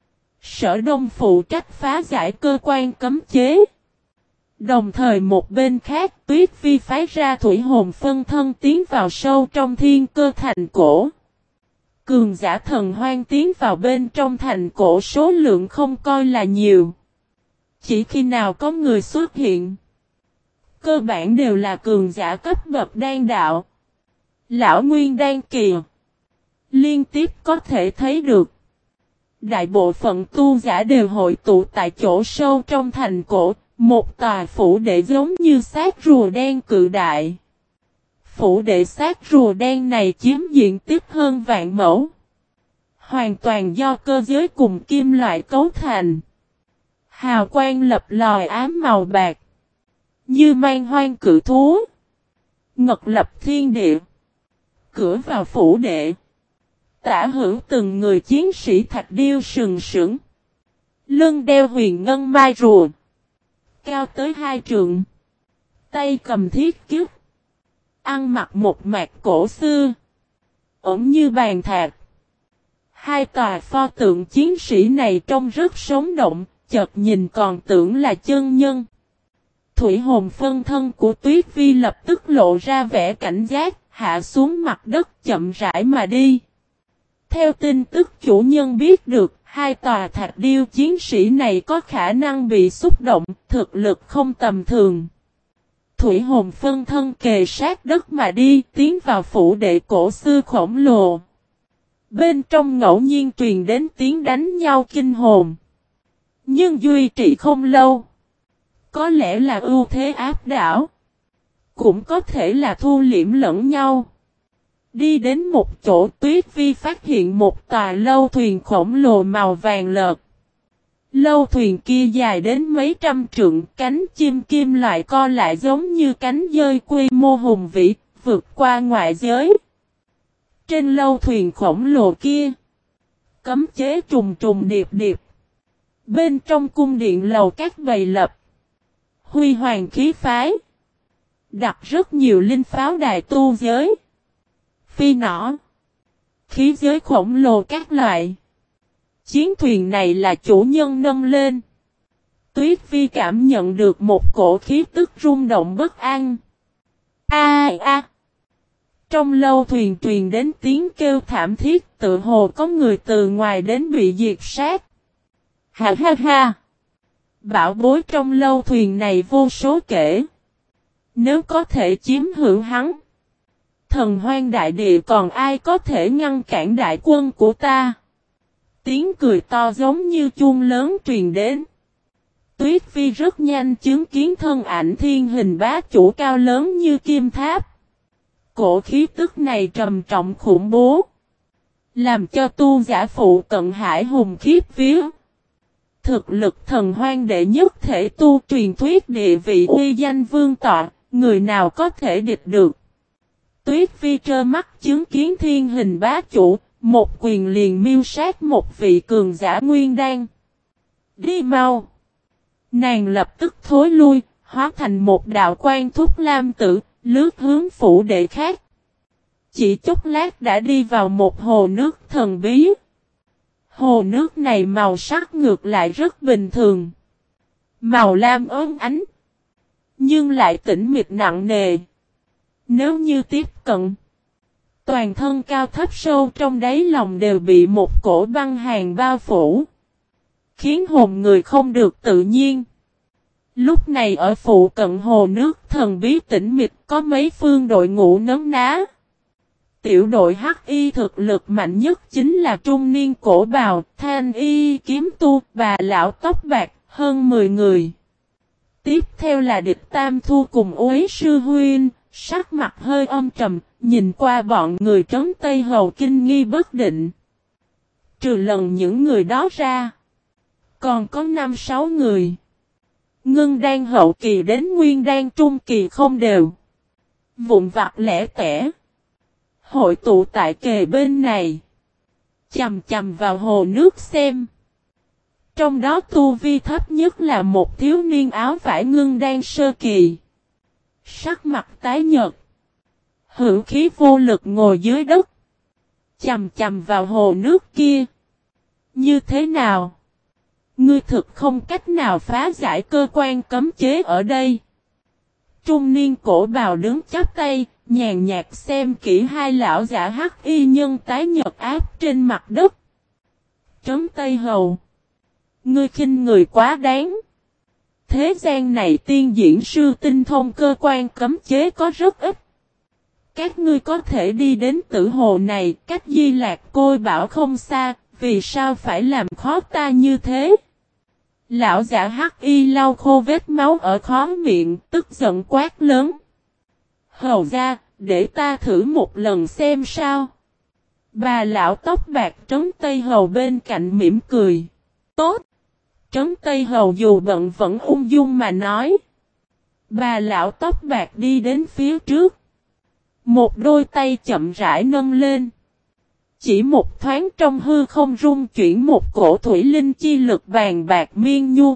Sở Đông phụ trách phá giải cơ quan cấm chế. Đồng thời một bên khác Tuyết Phi phái ra thủy hồn phân thân tiến vào sâu trong thiên cơ thành cổ. Cường giả thần hoang tiến vào bên trong thành cổ số lượng không coi là nhiều. Chỉ khi nào có người xuất hiện, cơ bản đều là cường giả cấp bậc đan đạo. Lão Nguyên đan kỳ. Liên tiếp có thể thấy được. Đại bộ phận tu giả đều hội tụ tại chỗ sâu trong thành cổ. Một tòa phủ đệ giống như xác rùa đen cự đại. Phủ đệ xác rùa đen này chiếm diện tích hơn vạn mẫu. Hoàn toàn do cơ giới cùng kim loại cấu thành. Hào quang lập lòi ám màu bạc. Như man hoang cự thú. Ngật lập thiên địa. Cửa vào phủ đệ. Tả hữu từng người chiến sĩ thạch điêu sừng sững. Lưng đeo huyền ngân mai rùa. Cao tới hai trượng. Tay cầm thiết kiếp. Ăn mặc một mạc cổ xưa. Ổn như bàn thạch. Hai tòa pho tượng chiến sĩ này trông rất sống động, chợt nhìn còn tưởng là chân nhân. Thủy hồn phân thân của Tuyết Vi lập tức lộ ra vẻ cảnh giác, hạ xuống mặt đất chậm rãi mà đi. Theo tin tức chủ nhân biết được, hai tòa thạch điêu chiến sĩ này có khả năng bị xúc động, thực lực không tầm thường. Thủy hồn phân thân kề sát đất mà đi, tiến vào phủ đệ cổ xưa khổng lồ. Bên trong ngẫu nhiên truyền đến tiếng đánh nhau kinh hồn. Nhưng duy trì không lâu. Có lẽ là ưu thế áp đảo. Cũng có thể là thu liễm lẫn nhau. Đi đến một chỗ Tuyết Vi phát hiện một tòa lâu thuyền khổng lồ màu vàng lợt. Lâu thuyền kia dài đến mấy trăm trượng, cánh chim kim loại co lại giống như cánh dơi quy mô hùng vĩ, vượt qua ngoại giới. Trên lâu thuyền khổng lồ kia, cấm chế trùng trùng điệp điệp. Bên trong cung điện lầu các bày lập, huy hoàng khí phái, đặt rất nhiều linh pháo đài tu giới, phi nỏ, khí giới khổng lồ các loại. Chiến thuyền này là chủ nhân nâng lên. Tuyết Vi cảm nhận được một cổ khí tức rung động bất an. A a a. Trong lâu thuyền truyền đến tiếng kêu thảm thiết, tự hồ có người từ ngoài đến bị diệt sát. Ha ha ha. Bảo bối trong lâu thuyền này vô số kể. Nếu có thể chiếm hữu hắn, thần hoang đại địa còn ai có thể ngăn cản đại quân của ta. Tiếng cười to giống như chuông lớn truyền đến. Tuyết Vi rất nhanh chứng kiến thân ảnh thiên hình bá chủ cao lớn như kim tháp. Cổ khí tức này trầm trọng khủng bố. Làm cho tu giả phụ cận hải hùng khiếp vía. Thực lực thần hoang đệ nhất thể tu truyền thuyết địa vị uy danh vương tọa, người nào có thể địch được. Tuyết Vi trơ mắt chứng kiến thiên hình bá chủ, một quyền liền miêu sát một vị cường giả nguyên đan. Đi mau! Nàng lập tức thối lui, hóa thành một đạo quan thúc lam tử, lướt hướng phủ đệ khác. Chỉ chốc lát đã đi vào một hồ nước thần bí. Hồ nước này màu sắc ngược lại rất bình thường. Màu lam ốm ánh. Nhưng lại tĩnh mịch nặng nề. Nếu như tiếp cận, toàn thân cao thấp sâu trong đáy lòng đều bị một cổ băng hàn bao phủ. Khiến hồn người không được tự nhiên. Lúc này ở phụ cận hồ nước thần bí tĩnh mịch có mấy phương đội ngũ nấn ná. Tiểu đội Hắc Y thực lực mạnh nhất chính là trung niên cổ bào, thanh y kiếm tu và lão tóc bạc, hơn mười người. Tiếp theo là địch Tam Thu cùng Uế Sư Huynh, sắc mặt hơi âm trầm, nhìn qua bọn người trấn Tây Hầu kinh nghi bất định. Trừ lần những người đó ra, còn có năm sáu người. Ngưng đan hậu kỳ đến nguyên đan trung kỳ không đều. Vụn vặt lẻ tẻ. Hội tụ tại kề bên này. Chầm chầm vào hồ nước xem. Trong đó tu vi thấp nhất là một thiếu niên áo vải ngưng đan sơ kỳ. Sắc mặt tái nhợt. Hữu khí vô lực ngồi dưới đất. Chầm chầm vào hồ nước kia. Như thế nào? Ngươi thực không cách nào phá giải cơ quan cấm chế ở đây. Trung niên cổ bào đứng chắp tay, nhàn nhạt xem kỹ hai lão giả hắc y nhân tái nhợt áp trên mặt đất. Trấn Tây Hầu. Ngươi khinh người quá đáng. Thế gian này tiên diễn sư tinh thông cơ quan cấm chế có rất ít. Các ngươi có thể đi đến tử hồ này, cách Di Lạc Côi Bảo không xa, vì sao phải làm khó ta như thế? Lão giả hắc y lau khô vết máu ở khóe miệng, tức giận quát lớn. Hầu ra, để ta thử một lần xem sao. Bà lão tóc bạc Trấn Tây Hầu bên cạnh mỉm cười. Tốt. Trấn Tây Hầu dù bận vẫn ung dung mà nói. Bà lão tóc bạc đi đến phía trước. Một đôi tay chậm rãi nâng lên. Chỉ một thoáng trong hư không rung chuyển một cổ thủy linh chi lực vàng bạc miên nhu.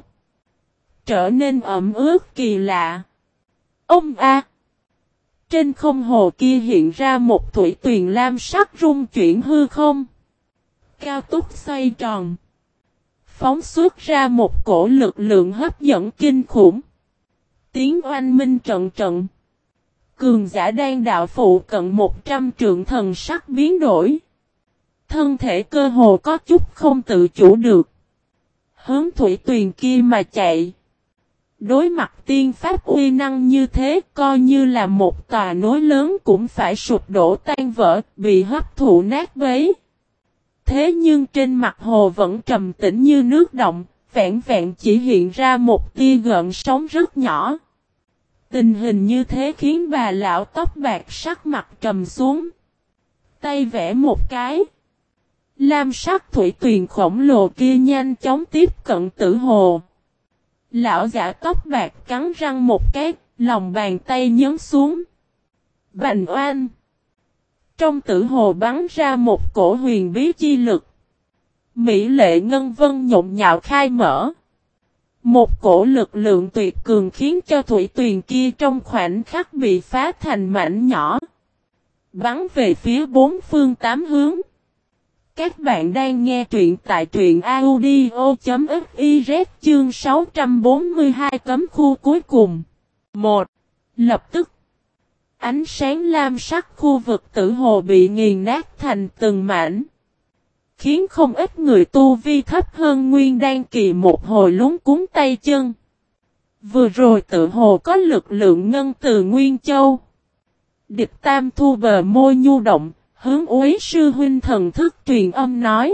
Trở nên ẩm ướt kỳ lạ. Ông a! Trên không hồ kia hiện ra một thủy tuyền lam sắc rung chuyển hư không. Cao túc xoay tròn. Phóng xuất ra một cổ lực lượng hấp dẫn kinh khủng. Tiếng oanh minh trận trận. Cường giả đang đạo phụ cận một trăm trượng thần sắc biến đổi. Thân thể cơ hồ có chút không tự chủ được. Hướng thủy tuyền kia mà chạy. Đối mặt tiên pháp uy năng như thế, coi như là một tòa núi lớn cũng phải sụp đổ tan vỡ, bị hấp thụ nát bấy. Thế nhưng trên mặt hồ vẫn trầm tĩnh như nước động, vẹn vẹn chỉ hiện ra một tia gợn sóng rất nhỏ. Tình hình như thế khiến bà lão tóc bạc sắc mặt trầm xuống. Tay vẽ một cái. Lam sắc thủy tuyền khổng lồ kia nhanh chóng tiếp cận tử hồ. Lão giả tóc bạc cắn răng một cái, lòng bàn tay nhấn xuống. Bành oan. Trong tử hồ bắn ra một cổ huyền bí chi lực. Mỹ lệ ngân vân nhộn nhạo khai mở. Một cổ lực lượng tuyệt cường khiến cho thủy tuyền kia trong khoảnh khắc bị phá thành mảnh nhỏ. Bắn về phía bốn phương tám hướng. Các bạn đang nghe truyện tại truyện audio.fiz chương sáu trăm bốn mươi hai cấm khu cuối cùng. một. Lập tức. Ánh sáng lam sắc khu vực tử hồ bị nghiền nát thành từng mảnh. Khiến không ít người tu vi thấp hơn Nguyên Đan kỳ một hồi lúng cuốn tay chân. Vừa rồi tự hồ có lực lượng ngân từ Nguyên Châu. Địch Tam thu bờ môi nhu động, hướng Uế sư huynh thần thức truyền âm nói.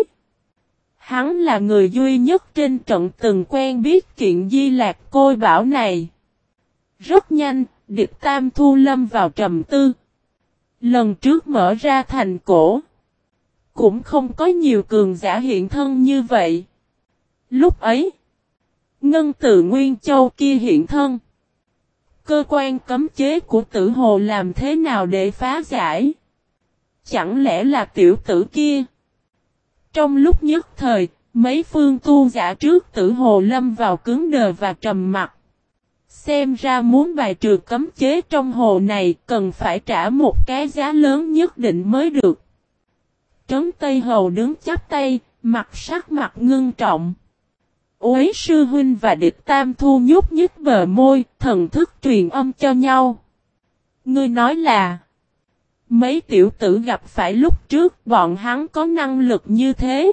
Hắn là người duy nhất trên trận từng quen biết kiện Di Lạc Côi Bảo này. Rất nhanh, Địch Tam thu lâm vào trầm tư. Lần trước mở ra thành cổ. Cũng không có nhiều cường giả hiện thân như vậy. Lúc ấy, ngân từ Nguyên Châu kia hiện thân. Cơ quan cấm chế của tử hồ làm thế nào để phá giải? Chẳng lẽ là tiểu tử kia? Trong lúc nhất thời, mấy phương tu giả trước tử hồ lâm vào cứng đờ và trầm mặc. Xem ra muốn bài trừ cấm chế trong hồ này cần phải trả một cái giá lớn nhất định mới được. Trấn Tây Hầu đứng chắp tay, mặt sắc mặt ngưng trọng. Uế sư huynh và Địch Tam thu nhúc nhích bờ môi, thần thức truyền âm cho nhau. Ngươi nói là, mấy tiểu tử gặp phải lúc trước bọn hắn có năng lực như thế.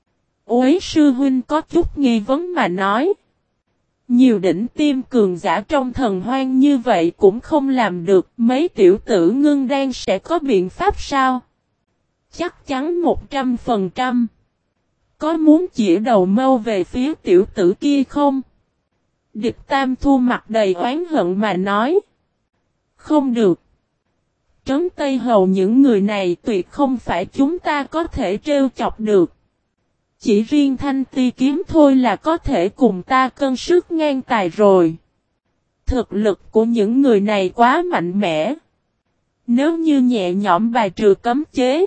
Uế sư huynh có chút nghi vấn mà nói. Nhiều đỉnh tiêm cường giả trong thần hoang như vậy cũng không làm được, mấy tiểu tử ngưng đan sẽ có biện pháp sao? Chắc chắn một trăm phần trăm. Có muốn chỉ đầu mâu về phía tiểu tử kia không? Địch Tam thu mặt đầy oán hận mà nói. Không được. Trấn Tây Hầu những người này tuyệt không phải chúng ta có thể trêu chọc được. Chỉ riêng Thanh Ti kiếm thôi là có thể cùng ta cân sức ngang tài rồi. Thực lực của những người này quá mạnh mẽ. Nếu như nhẹ nhõm bài trừ cấm chế,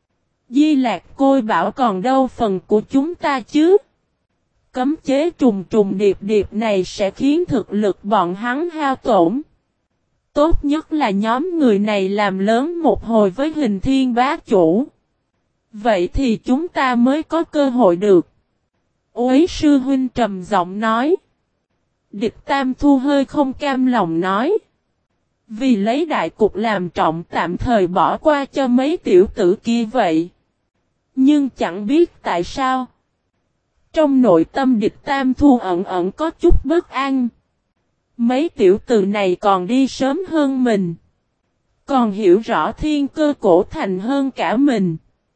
Di Lạc Côi Bảo còn đâu phần của chúng ta chứ? Cấm chế trùng trùng điệp điệp này sẽ khiến thực lực bọn hắn hao tổn. Tốt nhất là nhóm người này làm lớn một hồi với Hình Thiên bá chủ. Vậy thì chúng ta mới có cơ hội được. Uế sư huynh trầm giọng nói. Địch Tam Thu hơi không cam lòng nói. Vì lấy đại cục làm trọng tạm thời bỏ qua cho mấy tiểu tử kia vậy. Nhưng chẳng biết tại sao. Trong nội tâm Địch Tam Thu ẩn ẩn có chút bất an. Mấy tiểu tử này còn đi sớm hơn mình. Còn hiểu rõ thiên cơ cổ thành hơn cả mình.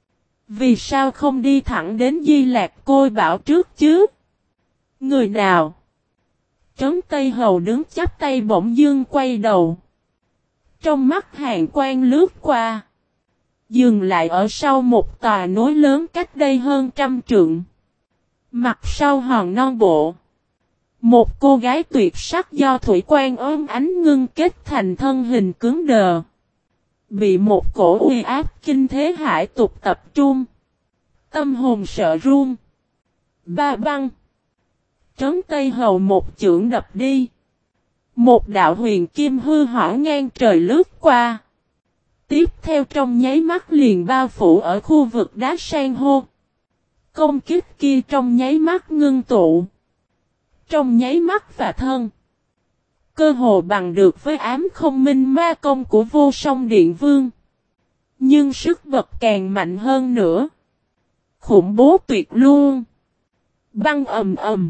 Vì sao không đi thẳng đến Di Lạc Côi Bảo trước chứ? Người nào? Trấn Tây Hầu đứng chắp tay bỗng dưng quay đầu. Trong mắt hàn quang lướt qua. Dừng lại ở sau một tòa núi lớn cách đây hơn trăm trượng. Mặt sau hòn non bộ. Một cô gái tuyệt sắc do thủy quan ôm ánh ngưng kết thành thân hình cứng đờ. Bị một cổ uy áp kinh thế hải tục tập trung. Tâm hồn sợ run. Ba băng. Trấn Tây Hầu một chưởng đập đi. Một đạo huyền kim hư hỏa ngang trời lướt qua. Tiếp theo trong nháy mắt liền bao phủ ở khu vực đá san hô. Công kích kia trong nháy mắt ngưng tụ. Trong nháy mắt và thân. Cơ hồ bằng được với ám không minh ma công của vô song điện vương. Nhưng sức vật càng mạnh hơn nữa. Khủng bố tuyệt luôn. Băng ầm ầm.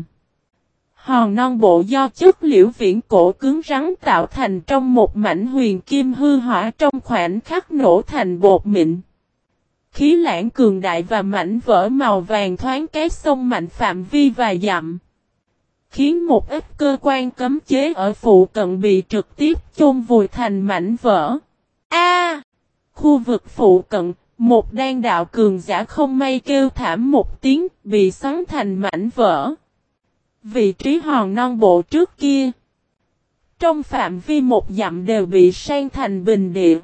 Hòn non bộ do chất liễu viễn cổ cứng rắn tạo thành trong một mảnh huyền kim hư hỏa trong khoảnh khắc nổ thành bột mịn. Khí lãng cường đại và mảnh vỡ màu vàng thoáng cái sông mạnh phạm vi vài dặm. Khiến một ít cơ quan cấm chế ở phụ cận bị trực tiếp chôn vùi thành mảnh vỡ. A! Khu vực phụ cận, một đan đạo cường giả không may kêu thảm một tiếng bị xoắn thành mảnh vỡ. Vị trí hòn non bộ trước kia. Trong phạm vi một dặm đều bị san thành bình địa.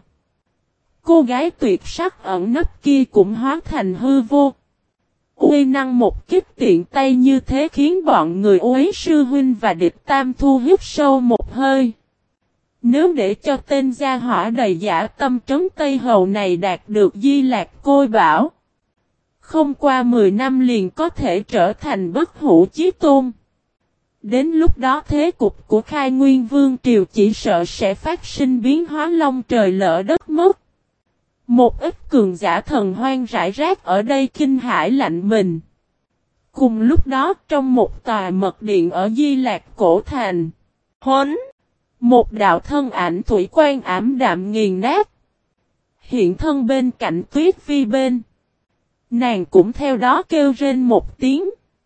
Cô gái tuyệt sắc ẩn nấp kia cũng hóa thành hư vô. Uy năng một kích tiện tay như thế khiến bọn người Uế sư huynh và Địch Tam Thu hít sâu một hơi. Nếu để cho tên gia hỏa đầy giả tâm Trấn Tây Hầu này đạt được Di Lạc Côi Bảo. Không qua mười năm liền có thể trở thành bất hủ chí tôn. Đến lúc đó thế cục của Khai Nguyên Vương Triều chỉ sợ sẽ phát sinh biến hóa long trời lỡ đất mất. Một ít cường giả thần hoang rải rác ở đây kinh hãi lạnh mình. Cùng lúc đó trong một tòa mật điện ở Di Lạc Cổ Thành. Huấn! Một đạo thân ảnh thủy quan ảm đạm nghiền nát. Hiện thân bên cạnh Tuyết Vi bên. Nàng cũng theo đó kêu rên một tiếng.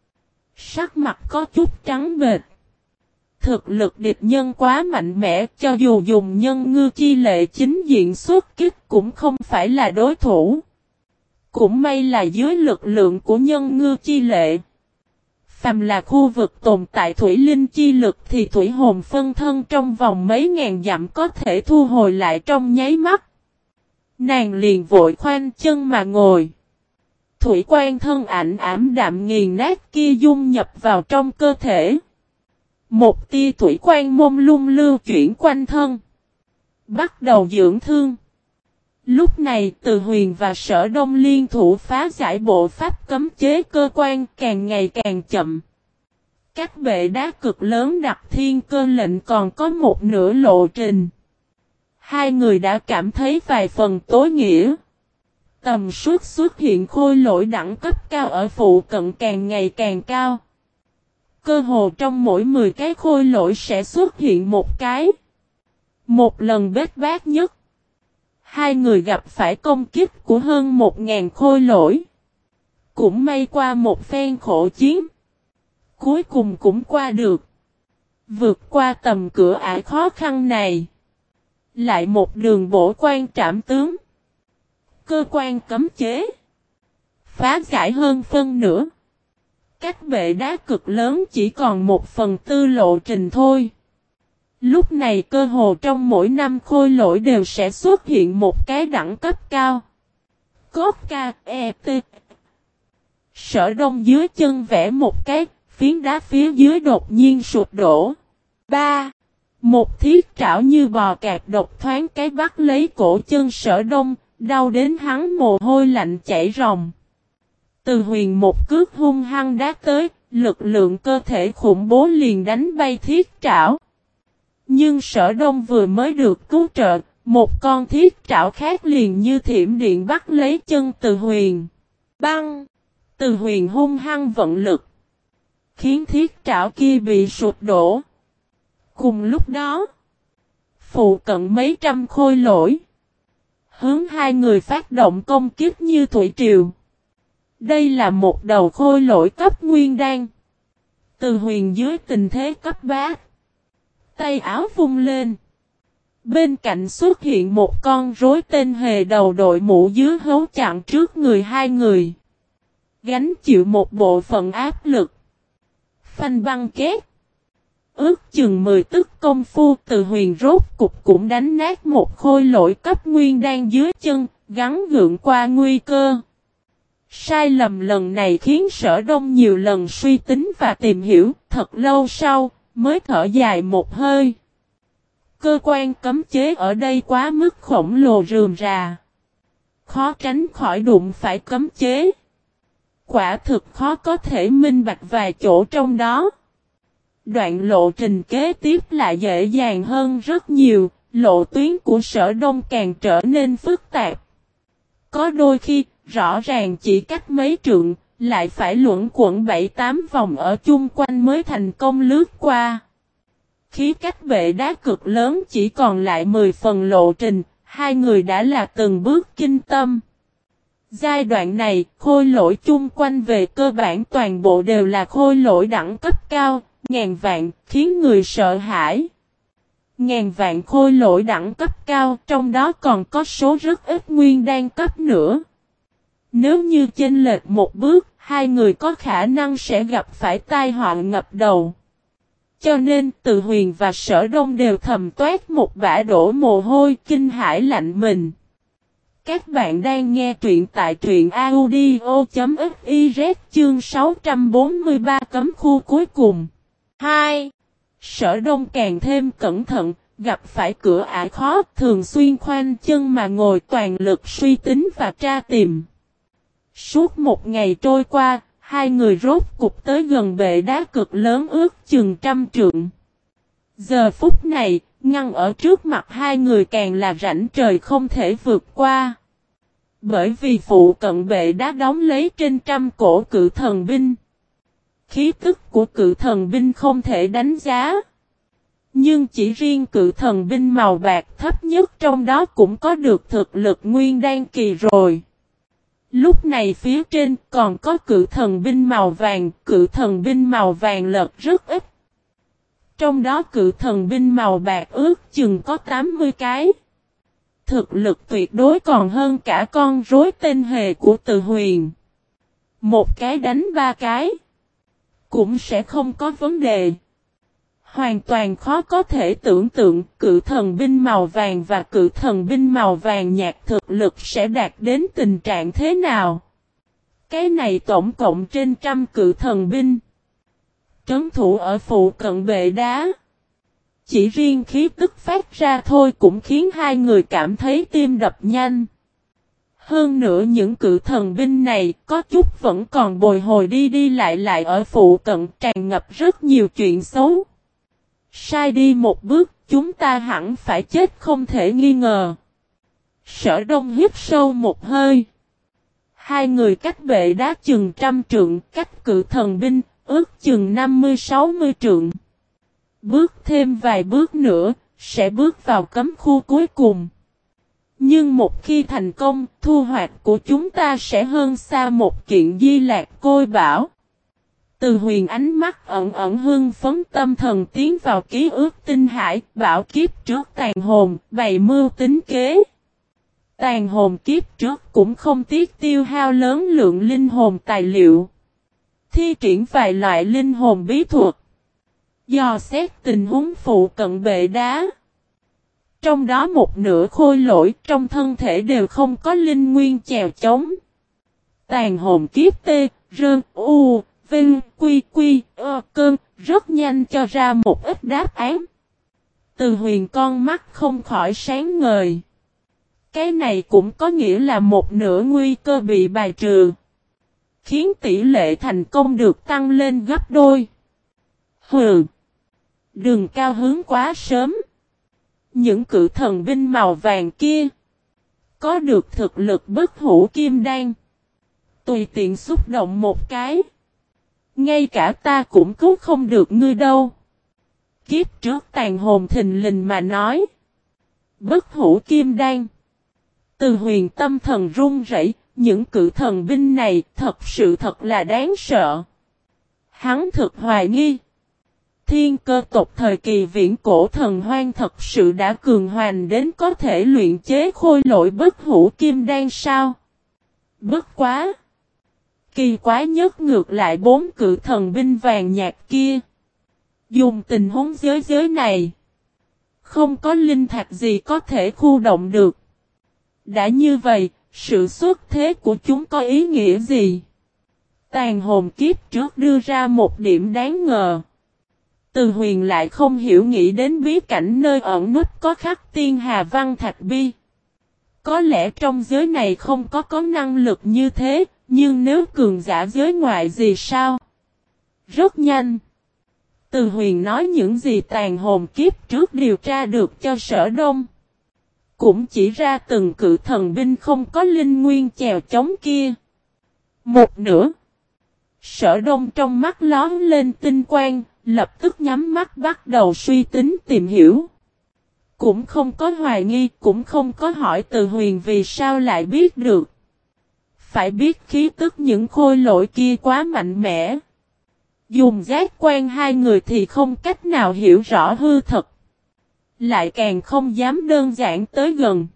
Sắc mặt có chút trắng bệch. Thực lực địch nhân quá mạnh mẽ, cho dù dùng nhân ngư chi lệ chính diện xuất kích cũng không phải là đối thủ. Cũng may là dưới lực lượng của nhân ngư chi lệ. Phàm là khu vực tồn tại thủy linh chi lực thì thủy hồn phân thân trong vòng mấy ngàn dặm có thể thu hồi lại trong nháy mắt. Nàng liền vội khoanh chân mà ngồi. Thủy quan thân ảnh ảm đạm nghiền nát kia dung nhập vào trong cơ thể. Một tia thủy quan mông lung lưu chuyển quanh thân. Bắt đầu dưỡng thương. Lúc này Từ Huyền và Sở Đông liên thủ phá giải bộ pháp cấm chế cơ quan càng ngày càng chậm. Các bệ đá cực lớn đặt thiên cơ lệnh còn có một nửa lộ trình. Hai người đã cảm thấy vài phần tối nghĩa. Tầm suất xuất hiện khôi lỗi đẳng cấp cao ở phụ cận càng ngày càng cao. Cơ hồ trong mỗi mười cái khôi lỗi sẽ xuất hiện một cái. Một lần bết bát nhất. Hai người gặp phải công kích của hơn một ngàn khôi lỗi. Cũng may qua một phen khổ chiến. Cuối cùng cũng qua được. Vượt qua tầm cửa ải khó khăn này. Lại một đường bổ quan trảm tướng. Cơ quan cấm chế. Phá giải hơn phân nửa. Các bệ đá cực lớn chỉ còn một phần tư lộ trình thôi. Lúc này cơ hồ trong mỗi năm khôi lỗi đều sẽ xuất hiện một cái đẳng cấp cao. Cốt ca, e, t. Sở Đông dưới chân vẽ một cái, phiến đá phía dưới đột nhiên sụp đổ. ba. Một thiết trảo như bò cạp độc thoáng cái bắt lấy cổ chân Sở Đông, đau đến hắn mồ hôi lạnh chảy ròng. Từ Huyền một cước hung hăng đá tới, lực lượng cơ thể khủng bố liền đánh bay thiết trảo. Nhưng Sở Đông vừa mới được cứu trợ, một con thiết trảo khác liền như thiểm điện bắt lấy chân Từ Huyền. Băng! Từ Huyền hung hăng vận lực, khiến thiết trảo kia bị sụp đổ. Cùng lúc đó, phụ cận mấy trăm khôi lỗi hướng hai người phát động công kích như thủy triều. Đây là một đầu khôi lỗi cấp nguyên đan. Từ Huyền dưới tình thế cấp bát, tay áo vung lên. Bên cạnh xuất hiện một con rối tên hề đầu đội mũ dưới hấu chặn trước người hai người, gánh chịu một bộ phận áp lực. Phanh băng két. Ước chừng mười tức công phu, Từ Huyền rốt cục cũng đánh nát một khôi lỗi cấp nguyên đan dưới chân, gắn gượng qua nguy cơ. Sai lầm lần này khiến Sở Đông nhiều lần suy tính và tìm hiểu, thật lâu sau, mới thở dài một hơi. Cơ quan cấm chế ở đây quá mức khổng lồ rườm rà, khó tránh khỏi đụng phải cấm chế. Quả thực khó có thể minh bạch vài chỗ trong đó. Đoạn lộ trình kế tiếp lại dễ dàng hơn rất nhiều, lộ tuyến của Sở Đông càng trở nên phức tạp. Có đôi khi, rõ ràng chỉ cách mấy trượng, lại phải luẩn quẩn bảy tám vòng ở chung quanh mới thành công lướt qua. Khí cách bệ đá cực lớn chỉ còn lại mười phần lộ trình, hai người đã là từng bước kinh tâm. Giai đoạn này, khôi lỗi chung quanh về cơ bản toàn bộ đều là khôi lỗi đẳng cấp cao, ngàn vạn, khiến người sợ hãi. Ngàn vạn khôi lỗi đẳng cấp cao, trong đó còn có số rất ít nguyên đan cấp nữa. Nếu như chênh lệch một bước, hai người có khả năng sẽ gặp phải tai họa ngập đầu. Cho nên, Từ Huyền và Sở Đông đều thầm toát một bã đổ mồ hôi kinh hãi lạnh mình. Các bạn đang nghe truyện tại truyện audio.fiz chương sáu trăm bốn mươi ba cấm khu cuối cùng. hai. Sở Đông càng thêm cẩn thận, gặp phải cửa ải khó, thường xuyên khoanh chân mà ngồi toàn lực suy tính và tra tìm. Suốt một ngày trôi qua, hai người rốt cục tới gần bệ đá cực lớn ước chừng trăm trượng. Giờ phút này, ngăn ở trước mặt hai người càng là rãnh trời không thể vượt qua. Bởi vì phụ cận bệ đá đóng lấy trên trăm cổ cự thần binh. Khí tức của cự thần binh không thể đánh giá. Nhưng chỉ riêng cự thần binh màu bạc thấp nhất trong đó cũng có được thực lực nguyên đan kỳ rồi. Lúc này phía trên còn có cự thần binh màu vàng, cự thần binh màu vàng lật rất ít. Trong đó cự thần binh màu bạc ước chừng có tám mươi cái. Thực lực tuyệt đối còn hơn cả con rối tên hề của Từ Huyền. Một cái đánh ba cái cũng sẽ không có vấn đề. Hoàn toàn khó có thể tưởng tượng cự thần binh màu vàng và cự thần binh màu vàng nhạt thực lực sẽ đạt đến tình trạng thế nào. Cái này tổng cộng trên trăm cự thần binh. Trấn thủ ở phụ cận bệ đá. Chỉ riêng khí tức phát ra thôi cũng khiến hai người cảm thấy tim đập nhanh. Hơn nữa những cự thần binh này có chút vẫn còn bồi hồi đi đi lại lại ở phụ cận tràn ngập rất nhiều chuyện xấu. Sai đi một bước chúng ta hẳn phải chết không thể nghi ngờ. Sở Đông hít sâu một hơi. Hai người cách bệ đá chừng trăm trượng, cách cự thần binh ước chừng năm mươi sáu mươi trượng. Bước thêm vài bước nữa, sẽ bước vào cấm khu cuối cùng. Nhưng một khi thành công, thu hoạch của chúng ta sẽ hơn xa một kiện Di Lạc Côi Bảo. Từ Huyền ánh mắt ẩn ẩn hưng phấn tâm thần tiến vào ký ức tinh hải, bảo kiếp trước tàn hồn, bày mưu tính kế. Tàn hồn kiếp trước cũng không tiếc tiêu hao lớn lượng linh hồn tài liệu. Thi triển vài loại linh hồn bí thuật. Dò xét tình huống phụ cận bệ đá. Trong đó một nửa khôi lỗi trong thân thể đều không có linh nguyên chèo chống. Tàn hồn kiếp tê, rơn, u, vinh, quy, quy, ơ, cơn, rất nhanh cho ra một ít đáp án. Từ Huyền con mắt không khỏi sáng ngời. Cái này cũng có nghĩa là một nửa nguy cơ bị bài trừ. Khiến tỷ lệ thành công được tăng lên gấp đôi. Hừ. Đừng cao hứng quá sớm. Những cự thần binh màu vàng kia. Có được thực lực bất hủ kim đan. Tùy tiện xúc động một cái. Ngay cả ta cũng cứu không được ngươi đâu. Kiếp trước Tàn Hồn thình lình mà nói. Bất hủ kim đan. Từ Huyền tâm thần run rẩy, những cự thần binh này thật sự thật là đáng sợ. Hắn thực hoài nghi. Thiên cơ tộc thời kỳ viễn cổ thần hoang thật sự đã cường hoành đến có thể luyện chế khôi lỗi bất hủ kim đan sao? Bất quá! Kỳ quái nhất ngược lại bốn cự thần binh vàng nhạt kia. Dùng tình huống giới giới này. Không có linh thạch gì có thể khu động được. Đã như vậy, sự xuất thế của chúng có ý nghĩa gì? Tàn Hồn kiếp trước đưa ra một điểm đáng ngờ. Từ Huyền lại không hiểu nghĩ đến bí cảnh nơi ẩn núp có khắc tiên hà văn thạch bi. Có lẽ trong giới này không có có năng lực như thế, nhưng nếu cường giả giới ngoại gì sao? Rất nhanh. Từ Huyền nói những gì Tàn Hồn kiếp trước điều tra được cho Sở Đông. Cũng chỉ ra từng cự thần binh không có linh nguyên chèo chống kia. Một nửa. Sở Đông trong mắt lón lên tinh quang, lập tức nhắm mắt bắt đầu suy tính tìm hiểu. Cũng không có hoài nghi, cũng không có hỏi Từ Huyền vì sao lại biết được. Phải biết khí tức những khôi lỗi kia quá mạnh mẽ. Dùng giác quan hai người thì không cách nào hiểu rõ hư thật. Lại càng không dám đơn giản tới gần.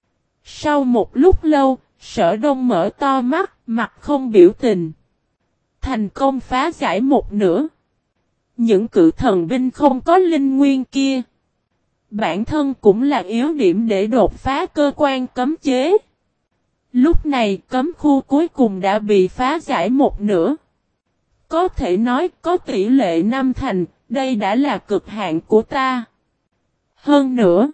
Sau một lúc lâu, Sở Đông mở to mắt, mặt không biểu tình. Thành công phá giải một nửa. Những cự thần binh không có linh nguyên kia. Bản thân cũng là yếu điểm để đột phá cơ quan cấm chế. Lúc này cấm khu cuối cùng đã bị phá giải một nửa. Có thể nói có tỷ lệ năm thành, đây đã là cực hạn của ta. Hơn nữa,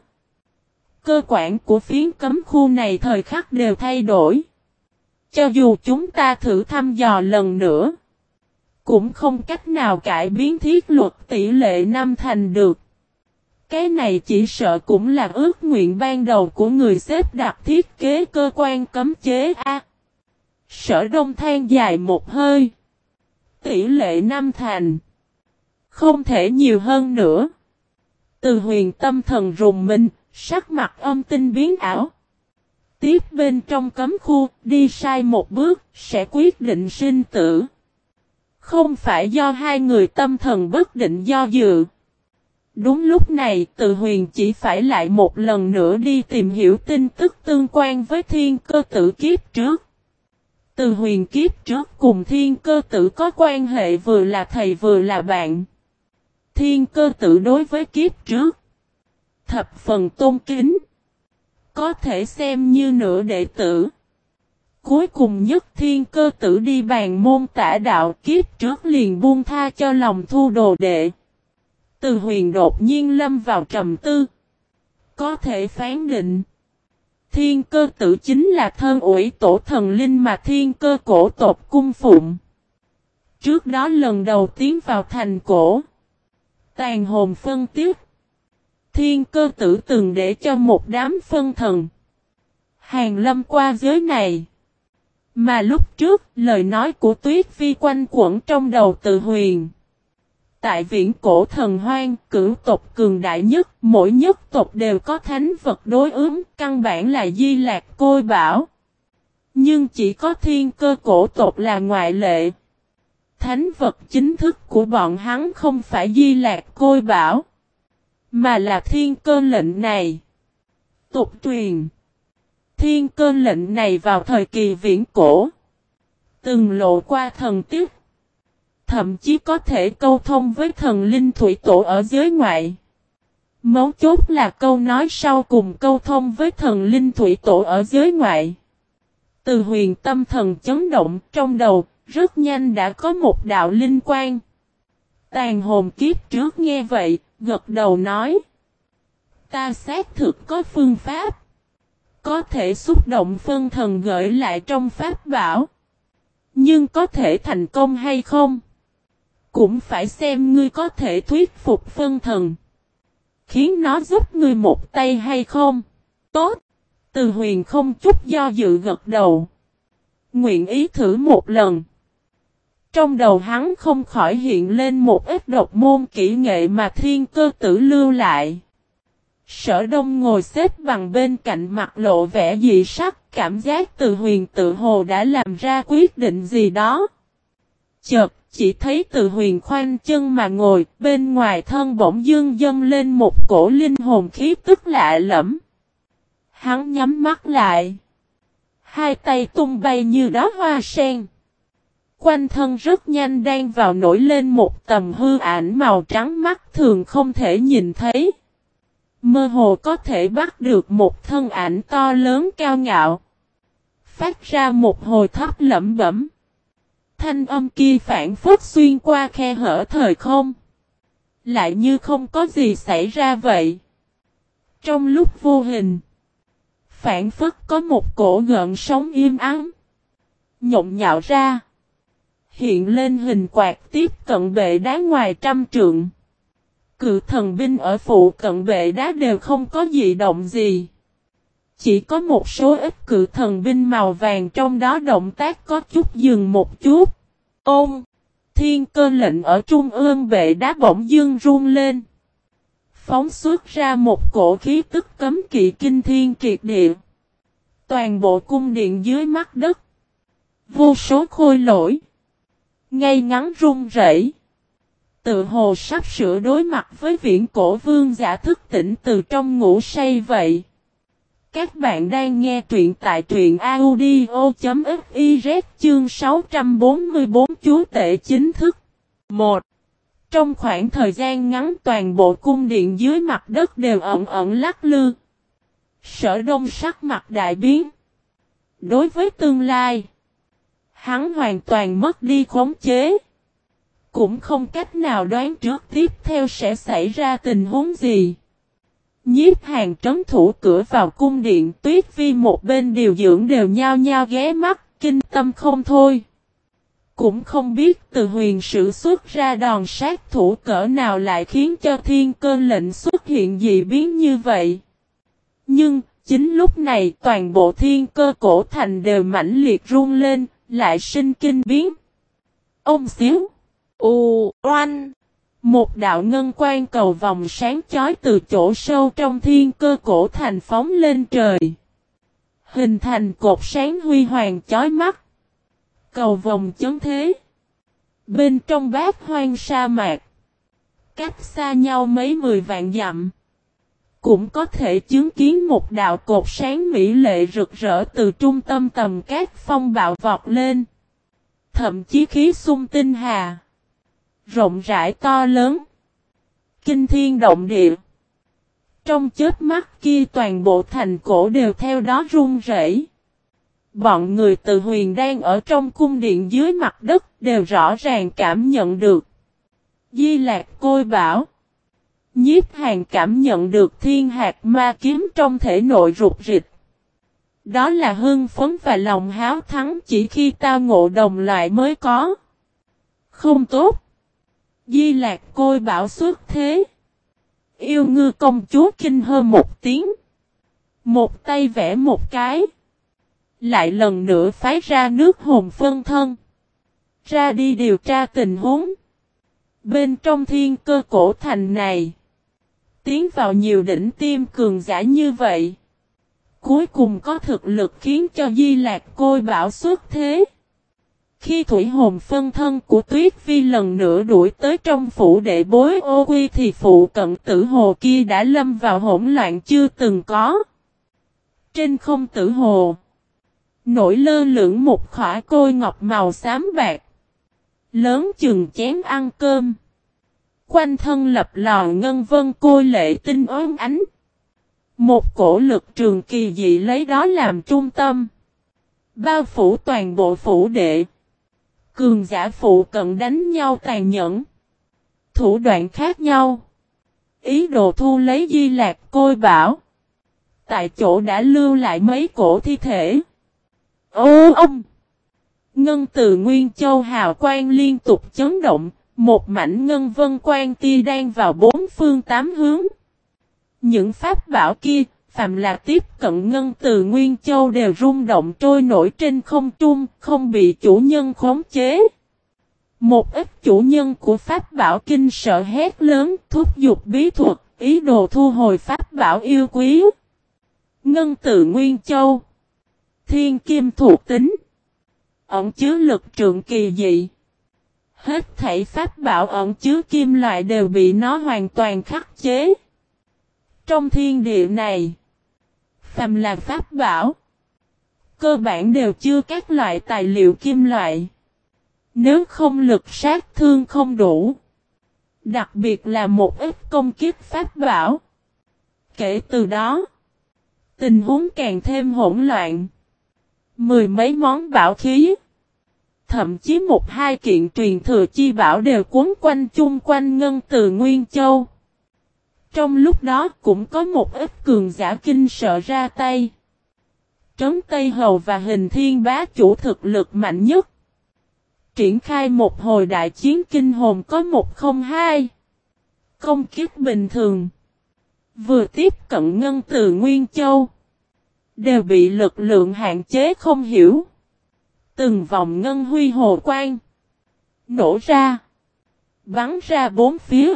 cơ quan của phiến cấm khu này thời khắc đều thay đổi. Cho dù chúng ta thử thăm dò lần nữa, cũng không cách nào cải biến thiết luật tỷ lệ năm thành được. Cái này chỉ sợ cũng là ước nguyện ban đầu của người xếp đặt thiết kế cơ quan cấm chế A. Sở Đông than dài một hơi. Tỷ lệ năm thành. Không thể nhiều hơn nữa. Từ Huyền tâm thần rùng mình, sắc mặt âm tinh biến ảo. Tiếp bên trong cấm khu, đi sai một bước, sẽ quyết định sinh tử. Không phải do hai người tâm thần bất định do dự. Đúng lúc này, Từ Huyền chỉ phải lại một lần nữa đi tìm hiểu tin tức tương quan với thiên cơ tử kiếp trước. Từ Huyền kiếp trước cùng thiên cơ tử có quan hệ vừa là thầy vừa là bạn. Thiên cơ tử đối với kiếp trước thập phần tôn kính. Có thể xem như nửa đệ tử. Cuối cùng nhất thiên cơ tử đi bàn môn tả đạo kiếp trước liền buông tha cho lòng thu đồ đệ. Từ Huyền đột nhiên lâm vào trầm tư. Có thể phán định. Thiên cơ tử chính là thân ủy tổ thần linh mà thiên cơ cổ tộc cung phụng. Trước đó lần đầu tiến vào thành cổ. Tàn hồn phân tiếp. Thiên cơ tử từng để cho một đám phân thần hàng lâm qua giới này. Mà lúc trước, lời nói của Tuyết Phi quanh quẩn trong đầu Từ Huyền. Tại viễn cổ thần hoang, cửu tộc cường đại nhất, mỗi nhất tộc đều có thánh vật đối ứng, căn bản là Di Lạc Côi Bảo. Nhưng chỉ có thiên cơ cổ tộc là ngoại lệ. Thánh vật chính thức của bọn hắn không phải Di Lạc Côi Bảo, mà là thiên cơ lệnh này. Tục truyền. Thiên cơ lệnh này vào thời kỳ viễn cổ. Từng lộ qua thần tiếc. Thậm chí có thể câu thông với thần linh thủy tổ ở giới ngoại. Mấu chốt là câu nói sau cùng câu thông với thần linh thủy tổ ở giới ngoại. Từ Huyền tâm thần chấn động trong đầu, rất nhanh đã có một đạo linh quang. Tàn hồn kiếp trước nghe vậy, gật đầu nói. Ta xác thực có phương pháp. Có thể xúc động phân thần gửi lại trong pháp bảo. Nhưng có thể thành công hay không? Cũng phải xem ngươi có thể thuyết phục phân thần. Khiến nó giúp ngươi một tay hay không? Tốt. Từ Huyền không chút do dự gật đầu. Nguyện ý thử một lần. Trong đầu hắn không khỏi hiện lên một ít độc môn kỹ nghệ mà Thiên Cơ Tử lưu lại. Sở Đông ngồi xếp bằng bên cạnh mặt lộ vẻ dị sắc, cảm giác Từ Huyền tự hồ đã làm ra quyết định gì đó. Chợt, chỉ thấy Từ Huyền khoanh chân mà ngồi, bên ngoài thân bỗng dưng dâng lên một cổ linh hồn khí tức lạ lẫm. Hắn nhắm mắt lại. Hai tay tung bay như đóa hoa sen. Quanh thân rất nhanh đang vào nổi lên một tầm hư ảnh màu trắng mắt thường không thể nhìn thấy. Mơ hồ có thể bắt được một thân ảnh to lớn cao ngạo. Phát ra một hồi thấp lẩm bẩm. Thanh âm kia phản phất xuyên qua khe hở thời không. Lại như không có gì xảy ra vậy. Trong lúc vô hình. Phản phất có một cổ gợn sóng im ắng. Nhộn nhạo ra. Hiện lên hình quạt tiếp cận bệ đá ngoài trăm trượng. Cự thần binh ở phụ cận bệ đá đều không có dị động gì. Chỉ có một số ít cự thần binh màu vàng trong đó động tác có chút dừng một chút. Ôm! Thiên cơ lệnh ở trung ương bệ đá bỗng dưng run lên. Phóng xuất ra một cổ khí tức cấm kỵ kinh thiên triệt địa. Toàn bộ cung điện dưới mắt đất. Vô số khôi lỗi. Ngay ngắn run rẩy. Tự hồ sắp sửa đối mặt với viễn cổ vương giả thức tỉnh từ trong ngủ say vậy. Các bạn đang nghe truyện tại truyện audio.fiz chương sáu trăm bốn mươi bốn chú tể chính thức. một. Trong khoảng thời gian ngắn toàn bộ cung điện dưới mặt đất đều ẩn ẩn lắc lư. Sở Đông sắc mặt đại biến. Đối với tương lai, hắn hoàn toàn mất đi khống chế. Cũng không cách nào đoán trước tiếp theo sẽ xảy ra tình huống gì. Nhiếp Hàn trấn thủ cửa vào cung điện, Tuyết Vi một bên điều dưỡng đều nhao nhao ghé mắt, kinh tâm không thôi. Cũng không biết Từ Huyền sử xuất ra đòn sát thủ cỡ nào lại khiến cho thiên cơ lệnh xuất hiện dị biến như vậy. Nhưng, chính lúc này toàn bộ thiên cơ cổ thành đều mãnh liệt run lên, lại sinh kinh biến. Ông xíu! U, oanh! Một đạo ngân quang cầu vòng sáng chói từ chỗ sâu trong thiên cơ cổ thành phóng lên trời. Hình thành cột sáng huy hoàng chói mắt. Cầu vòng chấn thế. Bên trong bát hoang sa mạc. Cách xa nhau mấy mười vạn dặm. Cũng có thể chứng kiến một đạo cột sáng mỹ lệ rực rỡ từ trung tâm tầm cát phong bạo vọt lên. Thậm chí khí xung tinh hà. Rộng rãi to lớn. Kinh thiên động địa. Trong chớp mắt kia toàn bộ thành cổ đều theo đó run rẩy. Bọn người Từ Huyền đang ở trong cung điện dưới mặt đất đều rõ ràng cảm nhận được. Di Lạc Côi bảo. Nhiếp Hàn cảm nhận được thiên hạt ma kiếm trong thể nội rụt rịch. Đó là hưng phấn và lòng háo thắng chỉ khi tao ngộ đồng loại mới có. Không tốt. Di Lạc Côi bảo xuất thế. Yêu ngư công chúa kinh hơ một tiếng. Một tay vẽ một cái. Lại lần nữa phái ra nước hồn phân thân. Ra đi điều tra tình huống. Bên trong thiên cơ cổ thành này. Tiến vào nhiều đỉnh tiêm cường giả như vậy. Cuối cùng có thực lực khiến cho Di Lạc Côi bảo xuất thế. Khi thủy hồn phân thân của Tuyết Vi lần nữa đuổi tới trong phủ đệ bối ô quy thì phụ cận tử hồ kia đã lâm vào hỗn loạn chưa từng có. Trên không tử hồ, nổi lơ lửng một khỏa côi ngọc màu xám bạc. Lớn chừng chén ăn cơm. Quanh thân lập lò ngân vân côi lệ tinh ốm ánh. Một cổ lực trường kỳ dị lấy đó làm trung tâm. Bao phủ toàn bộ phủ đệ. Cường giả phụ cận đánh nhau tàn nhẫn. Thủ đoạn khác nhau. ý đồ thu lấy Di Lạc Côi Bảo. Tại chỗ đã lưu lại mấy cổ thi thể. Ô ông! Ngân Từ Nguyên Châu hào quang liên tục chấn động, một mảnh ngân vân quang tia đang vào bốn phương tám hướng. Những pháp bảo kia, phàm là tiếp cận Ngân Từ Nguyên Châu đều rung động trôi nổi trên không trung, không bị chủ nhân khống chế. Một ít chủ nhân của pháp bảo kinh sợ hét lớn, thúc giục bí thuật, ý đồ thu hồi pháp bảo yêu quý. Ngân Từ Nguyên Châu, thiên kim thuộc tính, ẩn chứa lực trượng kỳ dị. Hết thảy pháp bảo ẩn chứa kim loại đều bị nó hoàn toàn khắc chế. Trong thiên địa này, phàm là pháp bảo, cơ bản đều chưa các loại tài liệu kim loại. Nếu không lực sát thương không đủ, đặc biệt là một ít công kích pháp bảo. Kể từ đó, tình huống càng thêm hỗn loạn. Mười mấy món bảo khí, thậm chí một hai kiện truyền thừa chi bảo đều cuốn quanh chung quanh Ngân Từ Nguyên Châu. Trong lúc đó cũng có một ít cường giả kinh sợ ra tay. Trấn Tây Hầu và Hình Thiên Bá chủ thực lực mạnh nhất. Triển khai một hồi đại chiến kinh hồn có một không hai. Công kích bình thường. Vừa tiếp cận Ngân Từ Nguyên Châu, đều bị lực lượng hạn chế không hiểu. Từng vòng ngân huy hồ quang nổ ra, bắn ra bốn phía.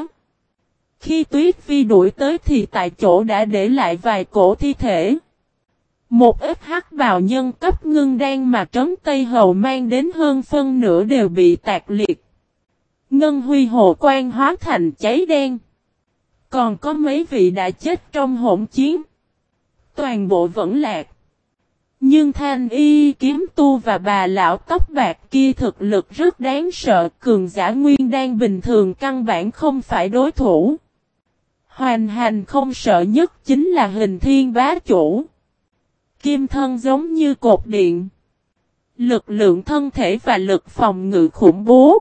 Khi Tuyết Phi đuổi tới thì tại chỗ đã để lại vài cổ thi thể. Một ít hắc bào nhân cấp ngưng đan mà Trấn Tây Hầu mang đến hơn phân nửa đều bị tạc liệt. Ngân huy hồ quang hóa thành cháy đen. Còn có mấy vị đã chết trong hỗn chiến. Toàn bộ vẫn lạc. Nhưng Thanh Y Kiếm Tu và bà lão tóc bạc kia thực lực rất đáng sợ, cường giả nguyên đan bình thường căn bản không phải đối thủ. Hoành hành không sợ nhất chính là Hình Thiên Bá chủ. Kim thân giống như cột điện. Lực lượng thân thể và lực phòng ngự khủng bố.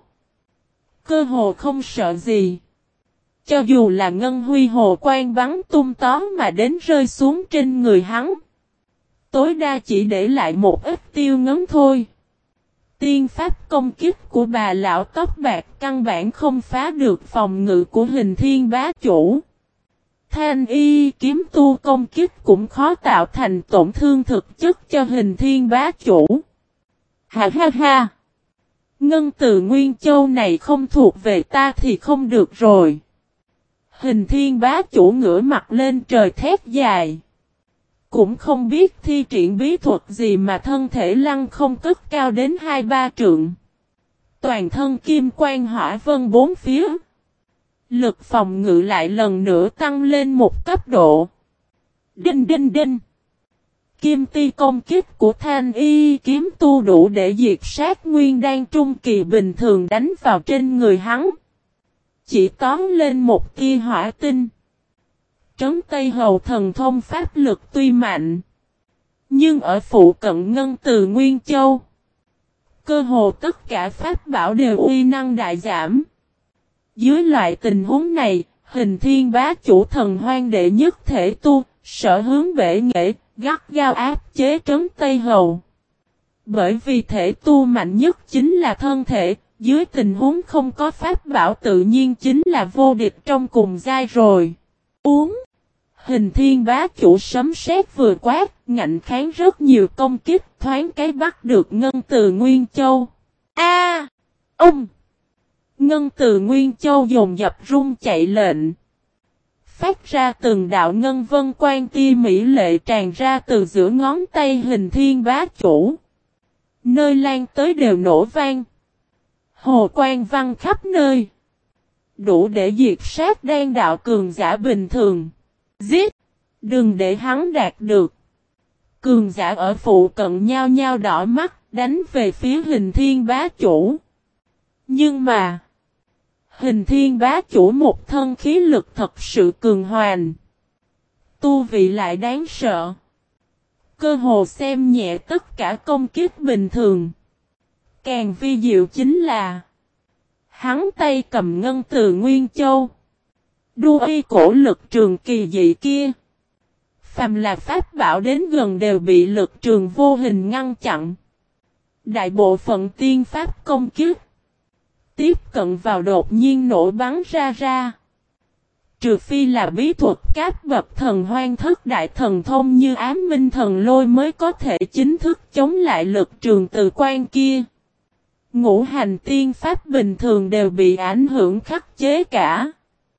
Cơ hồ không sợ gì. Cho dù là ngân huy hồ quang bắn tung tóm mà đến rơi xuống trên người hắn, tối đa chỉ để lại một ít tiêu ngấn thôi. Tiên pháp công kích của bà lão tóc bạc căn bản không phá được phòng ngự của Hình Thiên Bá chủ. Thanh Y Kiếm Tu công kích cũng khó tạo thành tổn thương thực chất cho Hình Thiên Bá chủ. Ha ha ha! Ngân Từ Nguyên Châu này không thuộc về ta thì không được rồi. Hình Thiên Bá chủ ngửa mặt lên trời thét dài. Cũng không biết thi triển bí thuật gì mà thân thể lăng không cất cao đến hai ba trượng. Toàn thân kim quang hỏa vân bốn phía. Lực phòng ngự lại lần nữa tăng lên một cấp độ. Đinh đinh đinh. Kim ti công kích của Thanh Y Kiếm Tu đủ để diệt sát nguyên đan trung kỳ bình thường đánh vào trên người hắn. Chỉ tóm lên một tia hỏa tinh. Trấn Tây Hầu thần thông pháp lực tuy mạnh, nhưng ở phụ cận Ngân Từ Nguyên Châu, cơ hồ tất cả pháp bảo đều uy năng đại giảm. Dưới loại tình huống này, Hình Thiên Bá chủ thần hoang đệ nhất thể tu, sở hướng bể nghệ, gắt gao áp chế Trấn Tây Hầu. Bởi vì thể tu mạnh nhất chính là thân thể, dưới tình huống không có pháp bảo tự nhiên chính là vô địch trong cùng giai rồi. Uống. Hình Thiên Bá chủ sấm sét vừa quát, ngạnh kháng rất nhiều công kích, thoáng cái bắt được Ngân Từ Nguyên Châu. A! Ông! Ngân Từ Nguyên Châu dồn dập rung chạy lệnh. Phát ra từng đạo ngân vân quan tia mỹ lệ tràn ra từ giữa ngón tay Hình Thiên Bá chủ. Nơi lan tới đều nổ vang. Hồ quang văng khắp nơi. Đủ để diệt sát đan đạo cường giả bình thường. Giết! Đừng để hắn đạt được. Cường giả ở phụ cận nhao nhao đỏ mắt, đánh về phía Hình Thiên Bá chủ. Nhưng mà, Hình Thiên Bá chủ một thân khí lực thật sự cường hoành. Tu vị lại đáng sợ. Cơ hồ xem nhẹ tất cả công kích bình thường. Càng vi diệu chính là, hắn tay cầm Ngân Từ Nguyên Châu. Đuôi cổ lực trường kỳ dị kia. Phàm là pháp bảo đến gần đều bị lực trường vô hình ngăn chặn. Đại bộ phận tiên pháp công kích. Tiếp cận vào đột nhiên nổ bắn ra ra. Trừ phi là bí thuật các bậc thần hoang thức đại thần thông như ám minh thần lôi mới có thể chính thức chống lại lực trường từ quan kia. Ngũ hành tiên pháp bình thường đều bị ảnh hưởng khắc chế cả.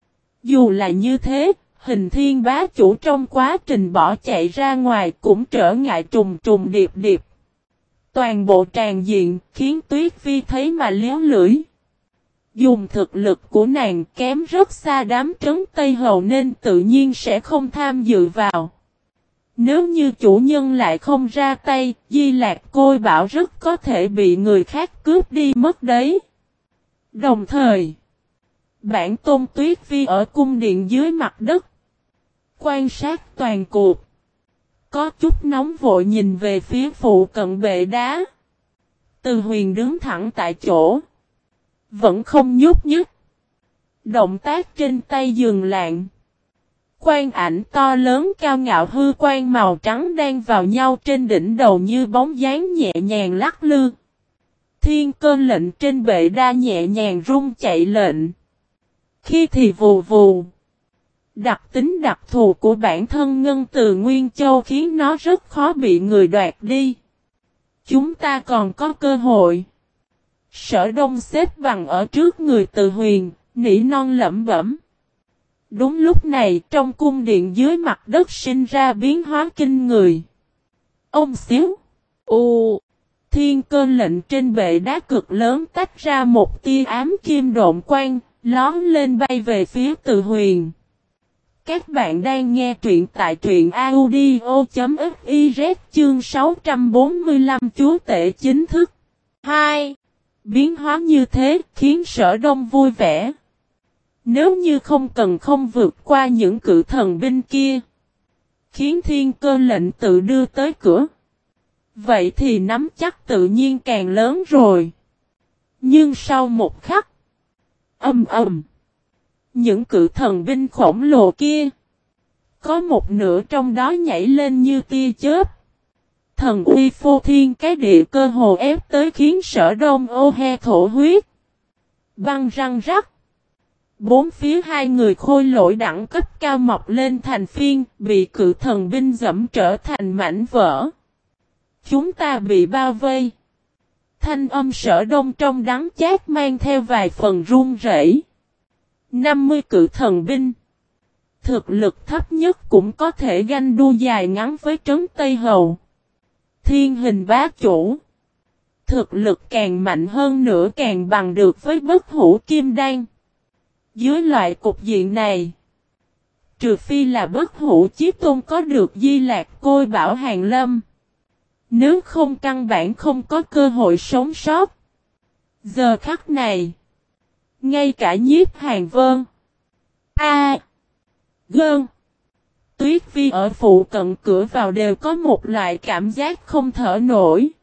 Dù là như thế, Hình Thiên bá chủ trong quá trình bỏ chạy ra ngoài cũng trở ngại trùng trùng điệp điệp. Toàn bộ tràn diện khiến Tuyết Phi thấy mà liếu lưỡi. Dùng thực lực của nàng kém rất xa đám trấn Tây Hầu nên tự nhiên sẽ không tham dự vào. Nếu như chủ nhân lại không ra tay, Di Lạc Côi Bảo rất có thể bị người khác cướp đi mất đấy. Đồng thời, bản tôn Tuyết Phi ở cung điện dưới mặt đất. Quan sát toàn cuộc. Có chút nóng vội nhìn về phía phụ cận bệ đá. Từ Huyền đứng thẳng tại chỗ. Vẫn không nhúc nhích. Động tác trên tay dừng lạng. Quan ảnh to lớn cao ngạo hư quan màu trắng đang vào nhau trên đỉnh đầu như bóng dáng nhẹ nhàng lắc lư. Thiên cơ lệnh trên bệ đa nhẹ nhàng rung chạy lệnh. Khi thì vù vù. Đặc tính đặc thù của bản thân Ngân Từ Nguyên Châu khiến nó rất khó bị người đoạt đi. Chúng ta còn có cơ hội. Sở Đông xếp bằng ở trước người Từ Huyền, nỉ non lẩm bẩm. Đúng lúc này trong cung điện dưới mặt đất sinh ra biến hóa kinh người. Ông xíu. U. Thiên cơ lệnh trên bệ đá cực lớn tách ra một tia ám kim độn quang, lón lên bay về phía Từ Huyền. Các bạn đang nghe truyện tại truyện audio.fiz chương sáu trăm bốn mươi lăm chúa tể chính thức. hai. Biến hóa như thế khiến Sở Đông vui vẻ. Nếu như không cần không vượt qua những cự thần binh kia, khiến thiên cơ lệnh tự đưa tới cửa, vậy thì nắm chắc tự nhiên càng lớn rồi. Nhưng sau một khắc, ầm ầm, những cự thần binh khổng lồ kia, có một nửa trong đó nhảy lên như tia chớp. Thần uy phô thiên cái địa cơ hồ ép tới khiến Sở Đông ô he thổ huyết. Băng răng rắc. Bốn phía hai người khôi lỗi đẳng cấp cao mọc lên thành phiên, bị cự thần binh dẫm trở thành mảnh vỡ. Chúng ta bị bao vây. Thanh âm Sở Đông trong đắng chát mang theo vài phần run rẩy. năm mươi cự thần binh. Thực lực thấp nhất cũng có thể ganh đua dài ngắn với trấn Tây Hầu. Thiên Hình bá chủ. Thực lực càng mạnh hơn nữa càng bằng được với bất hủ kim đan. Dưới loại cục diện này, trừ phi là bất hủ Chí Tôn có được Di Lạc Côi Bảo Hàng Lâm. Nếu không căn bản không có cơ hội sống sót. Giờ khắc này, ngay cả Nhiếp Hàn Vân, A, Gơn, Tuyết Phi ở phụ cận cửa vào đều có một loại cảm giác không thở nổi.